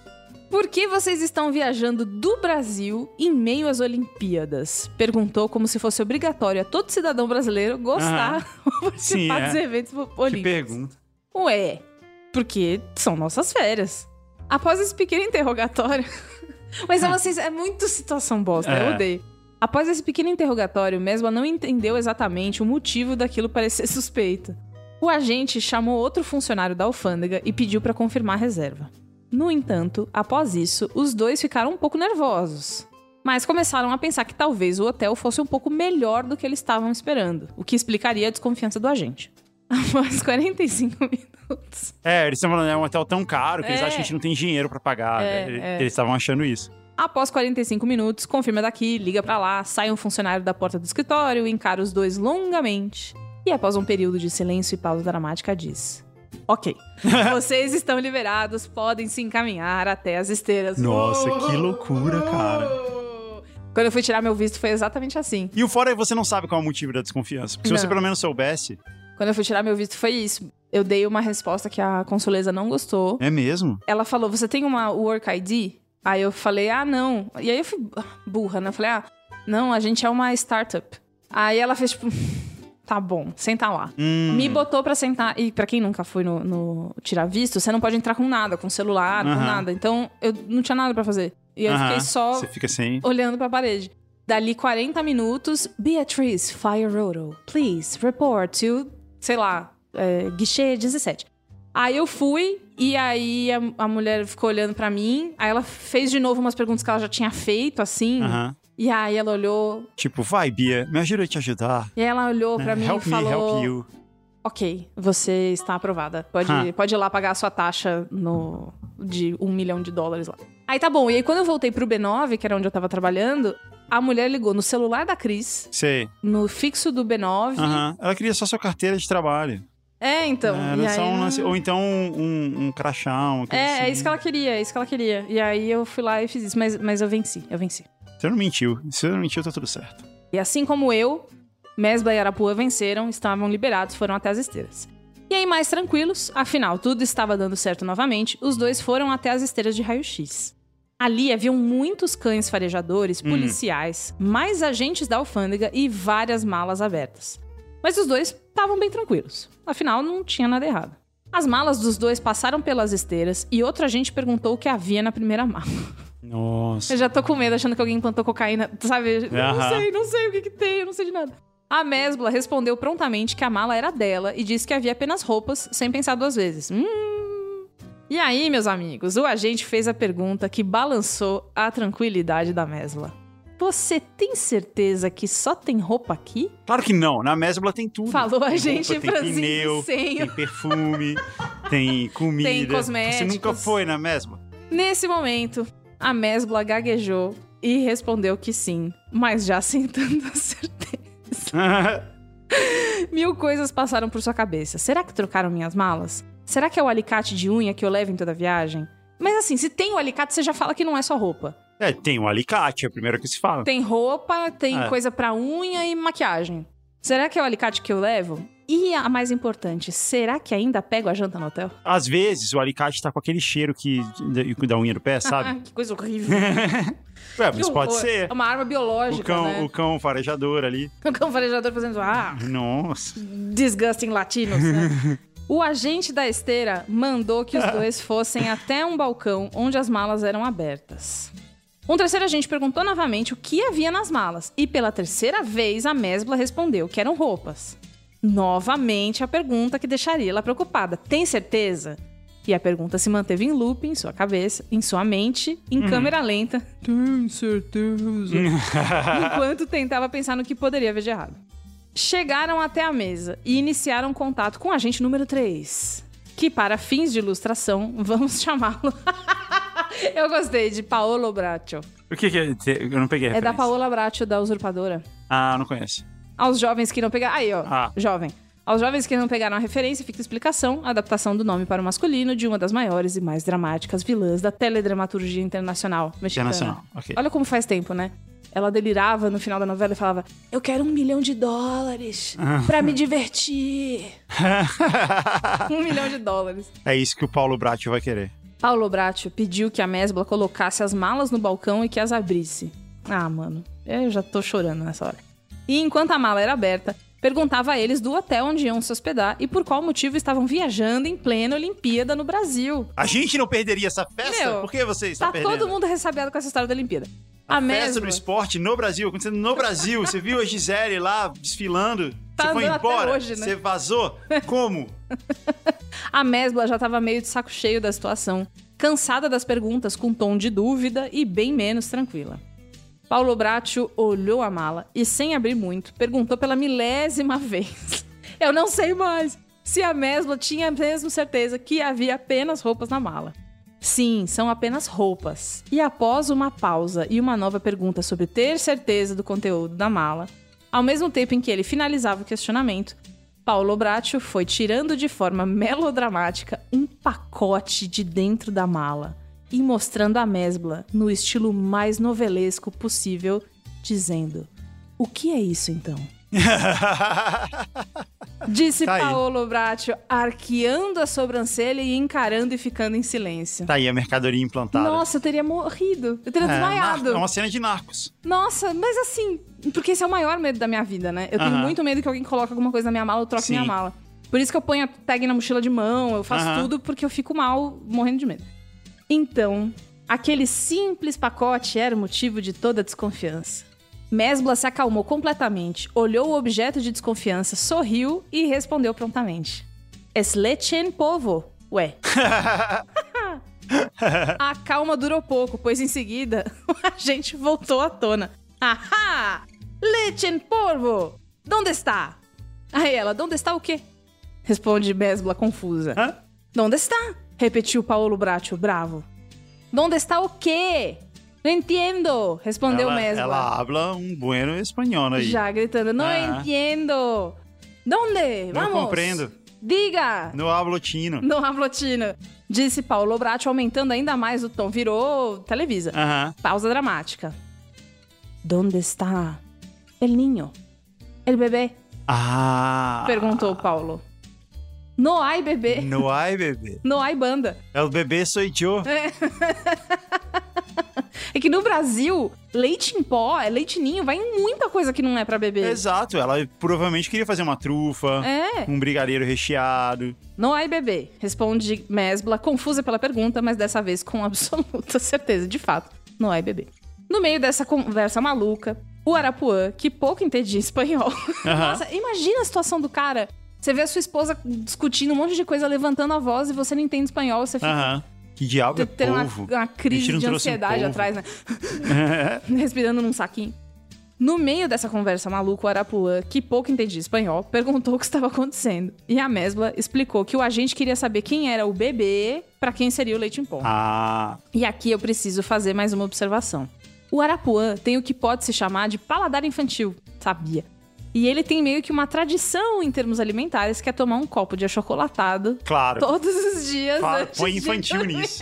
Por que vocês estão viajando do Brasil em meio às Olimpíadas? Perguntou como se fosse obrigatório a todo cidadão brasileiro gostar ou participar dos eventos olímpicos. Que pergunta. Ué, porque são nossas férias. Após esse pequeno interrogatório... Mas vocês, é muito situação bosta, eu odeio. Após esse pequeno interrogatório, Mesbla não entendeu exatamente o motivo daquilo parecer suspeito. O agente chamou outro funcionário da alfândega e pediu para confirmar a reserva. No entanto, após isso, os dois ficaram um pouco nervosos. Mas começaram a pensar que talvez o hotel fosse um pouco melhor do que eles estavam esperando, o que explicaria a desconfiança do agente. Após 45 minutos... eles estão falando, é um hotel tão caro que eles acham que a gente não tem dinheiro para pagar. Eles estavam achando isso. Após 45 minutos, confirma daqui, liga pra lá, sai um funcionário da porta do escritório, encara os dois longamente. E após um período de silêncio e pausa dramática, diz... Ok, vocês estão liberados, podem se encaminhar até as esteiras. Nossa, que loucura, cara. Quando eu fui tirar meu visto, foi exatamente assim. E o fora é que você não sabe qual é o motivo da desconfiança. Porque se você pelo menos soubesse... Quando eu fui tirar meu visto, foi isso. Eu dei uma resposta que a consuleza não gostou. É mesmo? Ela falou, você tem uma Work ID? Aí eu falei, não. E aí eu fui burra, né? Eu falei, não, a gente é uma startup. Aí ela fez, tipo, tá bom, senta lá. Me botou pra sentar. E pra quem nunca foi no tirar visto, você não pode entrar com nada, com celular, com nada. Então, eu não tinha nada pra fazer. E eu fiquei só você fica sem... olhando pra parede. Dali 40 minutos, Beatriz Fiorotto, please report to, sei lá, guichê 17. Aí eu fui, e aí a mulher ficou olhando pra mim. Aí ela fez de novo umas perguntas que ela já tinha feito, assim. E aí ela olhou... Tipo, vai, Bia, me ajuda a te ajudar. E aí ela olhou pra mim e falou... Help you. Ok, você está aprovada. Pode ir lá pagar a sua taxa de $1 milhão lá. Aí tá bom, e aí quando eu voltei pro B9, que era onde eu tava trabalhando... A mulher ligou no celular da Cris. Sei. No fixo do B9. Ela queria só sua carteira de trabalho. Então. Era só um lance, ou então um crachá, uma coisa assim. É isso que ela queria, E aí eu fui lá e fiz isso, mas eu venci. Você não mentiu. Se você não mentiu, tá tudo certo. E assim como eu, Mesbla e Arapuã venceram, estavam liberados, foram até as esteiras. E aí, mais tranquilos, afinal, tudo estava dando certo novamente, os dois foram até as esteiras de raio-x. Ali haviam muitos cães farejadores, policiais, mais agentes da alfândega e várias malas abertas. Mas os dois estavam bem tranquilos. Afinal, não tinha nada errado. As malas dos dois passaram pelas esteiras e outro agente perguntou o que havia na primeira mala. Nossa. Eu já tô com medo, achando que alguém plantou cocaína, sabe? Não sei o que tem, eu não sei de nada. A Mesbla respondeu prontamente que a mala era dela e disse que havia apenas roupas, sem pensar duas vezes. E aí, meus amigos, o agente fez a pergunta que balançou a tranquilidade da Mesbla. você tem certeza que só tem roupa aqui? Claro que não. Na Mesbla tem tudo. Falou tem a gente, roupa, tem pneu, tem perfume, tem comida. Tem cosméticos. Você nunca foi na Mesbla? Nesse momento, a Mesbla gaguejou e respondeu que sim, mas já sem tanta certeza. 1000 coisas passaram por sua cabeça. Será que trocaram minhas malas? Será que é o alicate de unha que eu levo em toda a viagem? Mas assim, se tem o alicate, você já fala que não é só roupa. Tem o alicate, é o primeiro que se fala. Tem roupa, tem coisa pra unha e maquiagem. Será que é o alicate que eu levo? E a mais importante, será que ainda pego a janta no hotel? Às vezes, o alicate tá com aquele cheiro da unha do pé, sabe? Que coisa horrível. Mas pode ser. É uma arma biológica, O cão farejador ali. O cão farejador fazendo... Nossa. Disgusting latinos, né? O agente da esteira mandou que os dois fossem até um balcão onde as malas eram abertas. Um terceiro agente perguntou novamente o que havia nas malas. E pela terceira vez, a Mesbla respondeu que eram roupas. Novamente, a pergunta que deixaria ela preocupada. Tem certeza? E a pergunta se manteve em loop em sua cabeça, em sua mente, em câmera lenta. Tem certeza? Enquanto tentava pensar no que poderia ver de errado. Chegaram até a mesa e iniciaram contato com o agente número 3. Que, para fins de ilustração, vamos chamá-lo... Eu gostei de Paolo Braccio. O que é? Eu não peguei a referência. É da Paola Braccio, da Usurpadora. Não conheço. Aos jovens que não pegaram... Aí, ó. Jovem. Aos jovens que não pegaram a referência, fica a explicação. A adaptação do nome para o masculino de uma das maiores e mais dramáticas vilãs da teledramaturgia internacional mexicana. Internacional, ok. Olha como faz tempo, né? Ela delirava no final da novela e falava: eu quero $1 milhão pra me divertir. $1 milhão. É isso que o Paulo Braccio vai querer. Paulo Braccio pediu que a Mesbla colocasse as malas no balcão e que as abrisse. Mano, eu já tô chorando nessa hora. E enquanto a mala era aberta, perguntava a eles do hotel onde iam se hospedar e por qual motivo estavam viajando em plena Olimpíada no Brasil. A gente não perderia essa festa? Por que você está perdendo? Tá todo mundo ressabiado com essa história da Olimpíada. A festa do esporte no Brasil, acontecendo no Brasil. Você viu a Gisele lá desfilando? Tá, você foi embora? Até hoje, né? Você vazou? Como? A Mesbla já tava meio de saco cheio da situação, cansada das perguntas com tom de dúvida e bem menos tranquila. Paulo Braccio olhou a mala e, sem abrir muito, perguntou pela 1000ª vez: eu não sei mais se a Mesbla tinha mesmo certeza que havia apenas roupas na mala. Sim, são apenas roupas. E após uma pausa e uma nova pergunta sobre ter certeza do conteúdo da mala, ao mesmo tempo em que ele finalizava o questionamento, Paulo Braccio foi tirando de forma melodramática um pacote de dentro da mala e mostrando a Mesbla no estilo mais novelesco possível, dizendo: o que é isso então? Disse Paolo Braccio, arqueando a sobrancelha e encarando e ficando em silêncio. Tá aí a mercadoria implantada. Nossa, eu teria morrido. Eu teria desmaiado. É uma cena de Narcos. Nossa, mas assim, porque esse é o maior medo da minha vida, né? Eu tenho muito medo que alguém coloque alguma coisa na minha mala ou troque minha mala. Por isso que eu ponho a tag na mochila de mão, eu faço tudo porque eu fico mal, morrendo de medo. Então, aquele simples pacote era o motivo de toda a desconfiança. Mesbla se acalmou completamente, olhou o objeto de desconfiança, sorriu e respondeu prontamente: Es leche en polvo, ué. A calma durou pouco, pois em seguida o agente voltou à tona. Ahá! Leche en polvo! Donde está? Aí ela: donde está o quê? Responde Mesbla confusa. Donde está? Repetiu Paolo Braccio, bravo. Donde está o quê? Não entendo, respondeu Mesbla. Ela habla um bueno espanhol aí. Já gritando, não entendo. Donde? Vamos. Não compreendo. Diga. No hablo chino. No hablo chino. Disse Paulo Braccio, aumentando ainda mais o tom. Virou Televisa. Pausa dramática. Donde está el niño? El bebê? Perguntou Paulo. No hay bebê. No hay bebê. No hay banda. El bebê sou eu. É que no Brasil, leite em pó, leite ninho, vai em muita coisa que não é pra beber. Exato, ela provavelmente queria fazer uma trufa, um brigadeiro recheado. Não há bebê, responde Mesbla, confusa pela pergunta, mas dessa vez com absoluta certeza, de fato, não há bebê. No meio dessa conversa maluca, o Arapuã, que pouco entendia espanhol... Nossa, imagina a situação do cara. Você vê a sua esposa discutindo um monte de coisa, levantando a voz e você não entende espanhol, você fica... Que diabo é polvo? Uma crise de ansiedade atrás, né? Respirando num saquinho. No meio dessa conversa maluca, o Arapuã, que pouco entendia espanhol, perguntou o que estava acontecendo. E a Mesbla explicou que o agente queria saber quem era o bebê para quem seria o leite em pó. E aqui eu preciso fazer mais uma observação. O Arapuã tem o que pode se chamar de paladar infantil, sabia? E ele tem meio que uma tradição em termos alimentares, que é tomar um copo de achocolatado todos os dias. Claro, põe infantil nisso.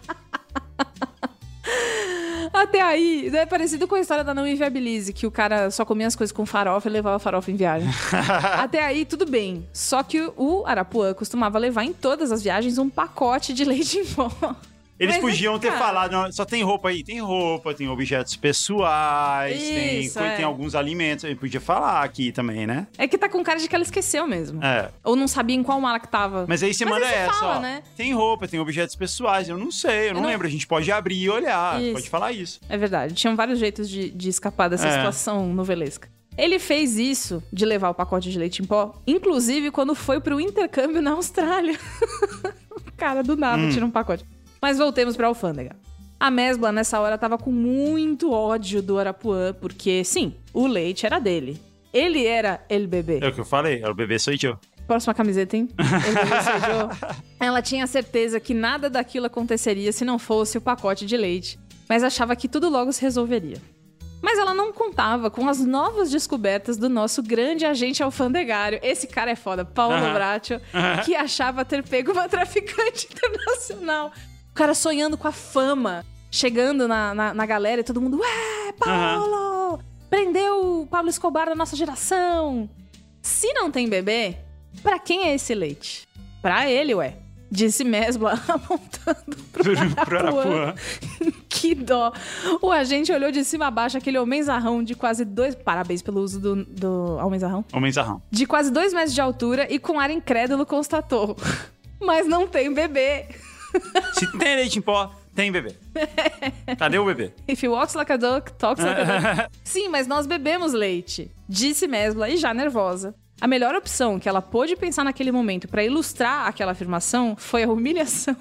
Até aí, é parecido com a história da Não Inviabilize, que o cara só comia as coisas com farofa e levava farofa em viagem. Até aí, tudo bem. Só que o Arapuã costumava levar em todas as viagens um pacote de leite em pó. Eles podiam ter falado, não, só tem roupa aí. Tem roupa, tem objetos pessoais, tem alguns alimentos. Ele podia falar aqui também, né? É que tá com cara de que ela esqueceu mesmo. Ou não sabia em qual mala que tava. Mas aí você manda essa, fala, ó. Né? Tem roupa, tem objetos pessoais. Eu não sei, eu não lembro. A gente pode abrir e olhar. Pode falar isso. É verdade. Tinham vários jeitos de escapar dessa situação novelesca. Ele fez isso, de levar o pacote de leite em pó, inclusive quando foi pro intercâmbio na Austrália. O cara do nada tira um pacote. Mas voltemos pra alfândega. A Mesbla, nessa hora, tava com muito ódio do Arapuã, porque, sim, o leite era dele. Ele era el bebê. É o que eu falei, o bebê sou eu. Próxima camiseta, hein? El bebê sou eu. Ela tinha certeza que nada daquilo aconteceria se não fosse o pacote de leite, mas achava que tudo logo se resolveria. Mas ela não contava com as novas descobertas do nosso grande agente alfandegário. Esse cara é foda, Paulo Bracho, que achava ter pego uma traficante internacional. O cara sonhando com a fama, chegando na galera e todo mundo... Ué, Paulo! Prendeu o Pablo Escobar da nossa geração! Se não tem bebê, pra quem é esse leite? Pra ele, ué. Disse Mesbla, apontando pro Arapuã. Que dó. O agente olhou de cima a baixo aquele homenzarrão de quase 2... Parabéns pelo uso do homenzarrão. Homenzarrão. De quase 2 metros de altura e com ar incrédulo constatou. Mas não tem bebê. Se tem leite em pó, tem bebê. Cadê o bebê? If you walks like a duck, talks like a duck. Sim, mas nós bebemos leite. Disse Mesbla, e já nervosa. A melhor opção que ela pôde pensar naquele momento para ilustrar aquela afirmação foi a humilhação.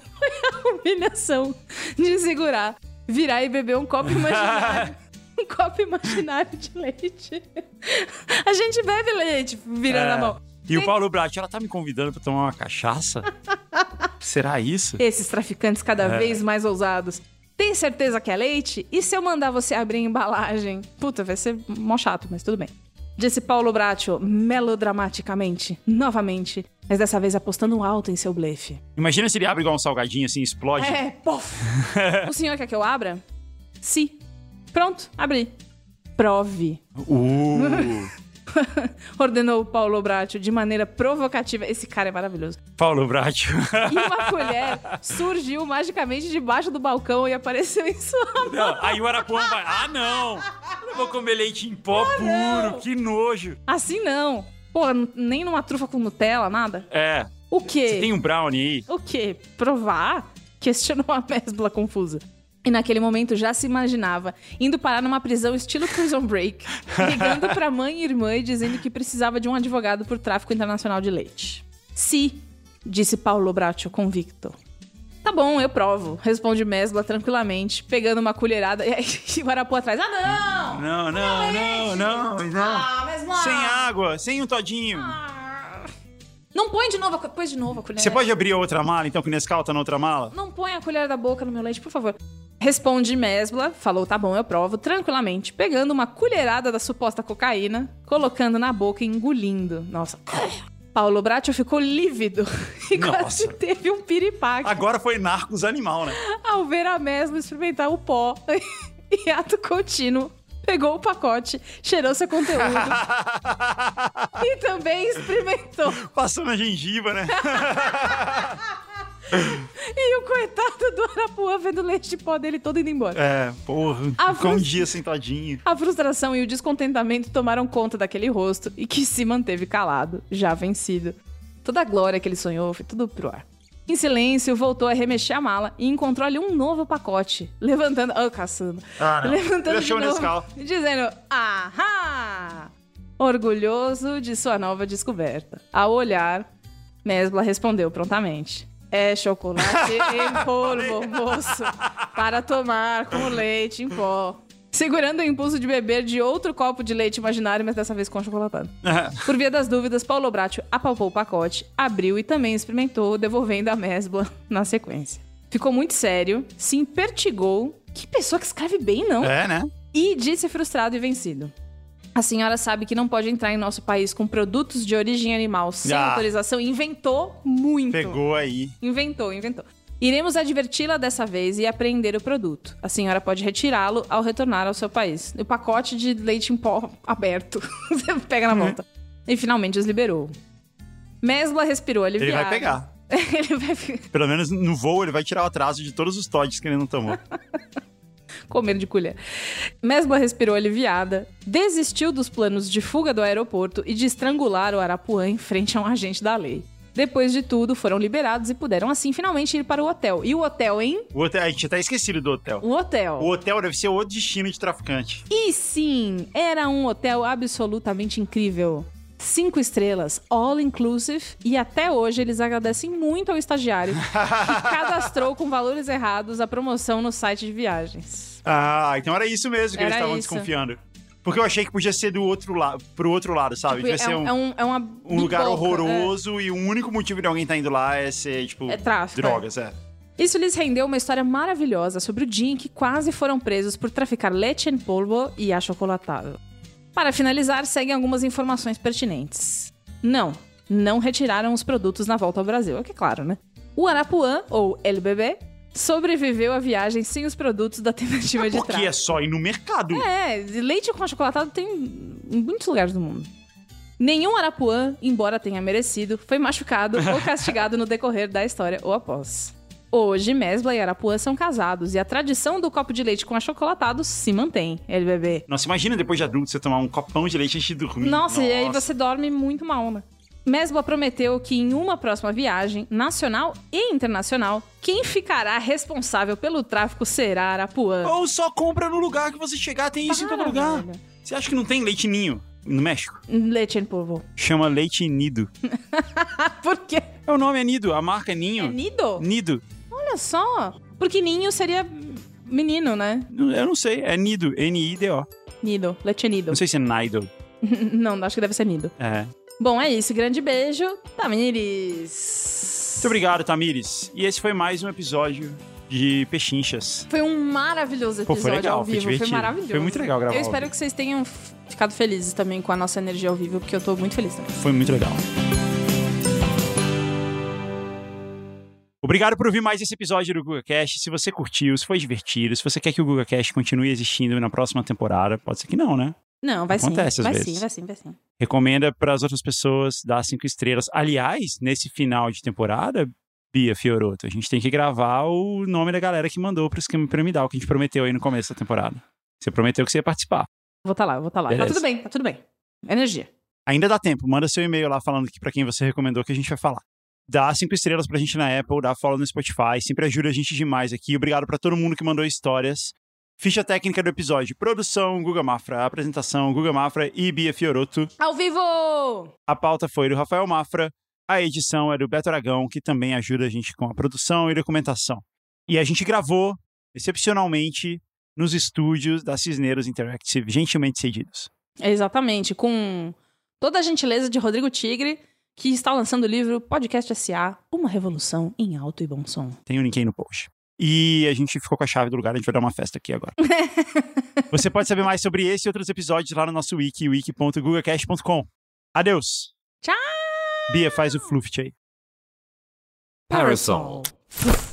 De segurar, virar e beber um copo imaginário. Um copo imaginário de leite. A gente bebe leite virando a mão. E o Paulo Bracho, ela tá me convidando pra tomar uma cachaça? Será isso? Esses traficantes cada vez mais ousados. Tem certeza que é leite? E se eu mandar você abrir a embalagem? Puta, vai ser mó chato, mas tudo bem. Disse Paulo Bracho, melodramaticamente, novamente, mas dessa vez apostando alto em seu blefe. Imagina se ele abre igual um salgadinho assim, explode. Pof! O senhor quer que eu abra? Sim. Pronto, abri. Prove. Ordenou Paulo Bracho de maneira provocativa. Esse cara é maravilhoso. Paulo Bracho. E uma colher surgiu magicamente debaixo do balcão e apareceu em sua mão. Não, aí o Arapuã vai... não! Eu não vou comer leite em pó puro, não. Que nojo. Assim não. Pô, nem numa trufa com Nutella, nada? O quê? Você tem um brownie aí? O quê? Provar? Questionou a Mesbla confusa. E naquele momento já se imaginava indo parar numa prisão estilo Prison Break, ligando pra mãe e irmã e dizendo que precisava de um advogado por tráfico internacional de leite. Sim, disse Paulo Bracho convicto. Tá bom, eu provo, responde Mesbla tranquilamente, pegando uma colherada e o Arapuã atrás. Não! Não. Mesbla! Sem água, sem um todinho. Não põe de novo, põe de novo a colher. Você pode abrir a outra mala, então, que o Nescau tá na outra mala? Não põe a colher da boca no meu leite, por favor. Responde Mesbla, falou, tá bom, eu provo, tranquilamente, pegando uma colherada da suposta cocaína, colocando na boca e engolindo. Nossa. Paulo Bracho ficou lívido e quase teve um piripaque. Agora foi Narcos animal, né? Ao ver a Mesbla experimentar o pó e ato contínuo. Pegou o pacote, cheirou seu conteúdo e também experimentou. Passou na gengiva, né? E o coitado do Arapuã vendo o leite de pó dele todo indo embora. Ficou um dia sentadinho. A frustração e o descontentamento tomaram conta daquele rosto e que se manteve calado, já vencido. Toda a glória que ele sonhou foi tudo pro ar. Em silêncio, voltou a remexer a mala e encontrou ali um novo pacote. Levantando... caçando. Levantando de novo, dizendo... Ahá! Orgulhoso de sua nova descoberta. Ao olhar, Mesbla respondeu prontamente. É chocolate em polvo, moço, para tomar com leite em pó. Segurando o impulso de beber de outro copo de leite imaginário, mas dessa vez com achocolatado. Por via das dúvidas, Paulo Bracho apalpou o pacote, abriu e também experimentou, devolvendo a mesbla na sequência. Ficou muito sério, se impertigou. Que pessoa que escreve bem, não? É, né? E disse frustrado e vencido. A senhora sabe que não pode entrar em nosso país com produtos de origem animal sem autorização. Inventou muito. Pegou aí. Inventou. Iremos adverti-la dessa vez e apreender o produto. A senhora pode retirá-lo ao retornar ao seu país. O pacote de leite em pó aberto. Você pega na volta. E finalmente os liberou. Mesbla respirou aliviado. Ele vai pegar. Ele vai... Pelo menos no voo ele vai tirar o atraso de todos os Todds que ele não tomou. Comendo de colher. Mesbla respirou aliviada, desistiu dos planos de fuga do aeroporto e de estrangular o Arapuã em frente a um agente da lei. Depois de tudo, foram liberados e puderam, assim, finalmente ir para o hotel. E o hotel, hein? O hotel, a gente tá esquecido do hotel. O hotel. O hotel deve ser o destino de traficante. E sim, era um hotel absolutamente incrível. 5 estrelas, all inclusive, e até hoje eles agradecem muito ao estagiário que cadastrou com valores errados a promoção no site de viagens. Ah, então era isso mesmo que eles estavam desconfiando. Porque eu achei que podia ser do outro lado, pro outro lado, sabe? Tipo, devia ser um lugar horroroso e o único motivo de alguém estar indo lá é ser, tipo, tráfico, drogas, Isso lhes rendeu uma história maravilhosa sobre o dia em que quase foram presos por traficar leite em polvo e achocolatado. Para finalizar, seguem algumas informações pertinentes. Não retiraram os produtos na volta ao Brasil, é que claro, né? O Arapuã, ou El Bebê, sobreviveu à viagem sem os produtos da tentativa de tráfico. Porque é só ir no mercado. Leite com achocolatado tem em muitos lugares do mundo. Nenhum Arapuã, embora tenha merecido, foi machucado ou castigado no decorrer da história ou após. Hoje, Mesbla e Arapuã são casados e a tradição do copo de leite com achocolatado se mantém, ele bebê. Nossa, imagina depois de adulto você tomar um copão de leite antes de dormir. Nossa, e aí você dorme muito mal, né? Mesbla prometeu que em uma próxima viagem, nacional e internacional, quem ficará responsável pelo tráfico será Arapuã. Ou só compra no lugar que você chegar, tem isso em todo lugar. Velho. Você acha que não tem leite ninho no México? Leite em polvo. Chama leite nido. Por quê? É o nome, é nido, a marca é ninho. É nido? Nido. Olha só. Porque ninho seria menino, né? Eu não sei, é nido, N-I-D-O. Nido, leite nido. Não sei se é nido. Não, acho que deve ser nido. É. Bom, é isso. Grande beijo, Tamires. Muito obrigado, Tamires. E esse foi mais um episódio de Pechinchas. Foi um maravilhoso episódio. Foi legal, ao vivo. Foi maravilhoso. Foi muito legal gravar. Eu espero que vocês tenham ficado felizes também com a nossa energia ao vivo, porque eu tô muito feliz também. Foi muito legal. Obrigado por ouvir mais esse episódio do GugaCast. Se você curtiu, se foi divertido, se você quer que o GugaCast continue existindo na próxima temporada, pode ser que não, né? Não, vai Acontece sim. Às vezes. Vai sim. Recomenda para as outras pessoas, dar 5 estrelas. Aliás, nesse final de temporada, Bia Fiorotto, a gente tem que gravar o nome da galera que mandou pro Esquema Piramidal, que a gente prometeu aí no começo da temporada. Você prometeu que você ia participar. Vou tá lá. Beleza. Tá tudo bem. Energia. Ainda dá tempo. Manda seu e-mail lá falando que para quem você recomendou que a gente vai falar. Dá 5 estrelas pra gente na Apple, dá follow no Spotify. Sempre ajuda a gente demais aqui. Obrigado pra todo mundo que mandou histórias. Ficha técnica do episódio. Produção, Guga Mafra. Apresentação, Guga Mafra e Bia Fiorotto. Ao vivo! A pauta foi do Rafael Mafra. A edição é do Beto Aragão, que também ajuda a gente com a produção e documentação. E a gente gravou, excepcionalmente, nos estúdios da Cisneros Interactive, gentilmente cedidos. Exatamente, com toda a gentileza de Rodrigo Tigre, que está lançando o livro Podcast S.A., Uma Revolução em Alto e Bom Som. Tem o link aí no post. E a gente ficou com a chave do lugar, a gente vai dar uma festa aqui agora. Você pode saber mais sobre esse e outros episódios lá no nosso wiki, wiki.gugacast.com. Adeus! Tchau! Bia, faz o fluft aí. Parasol.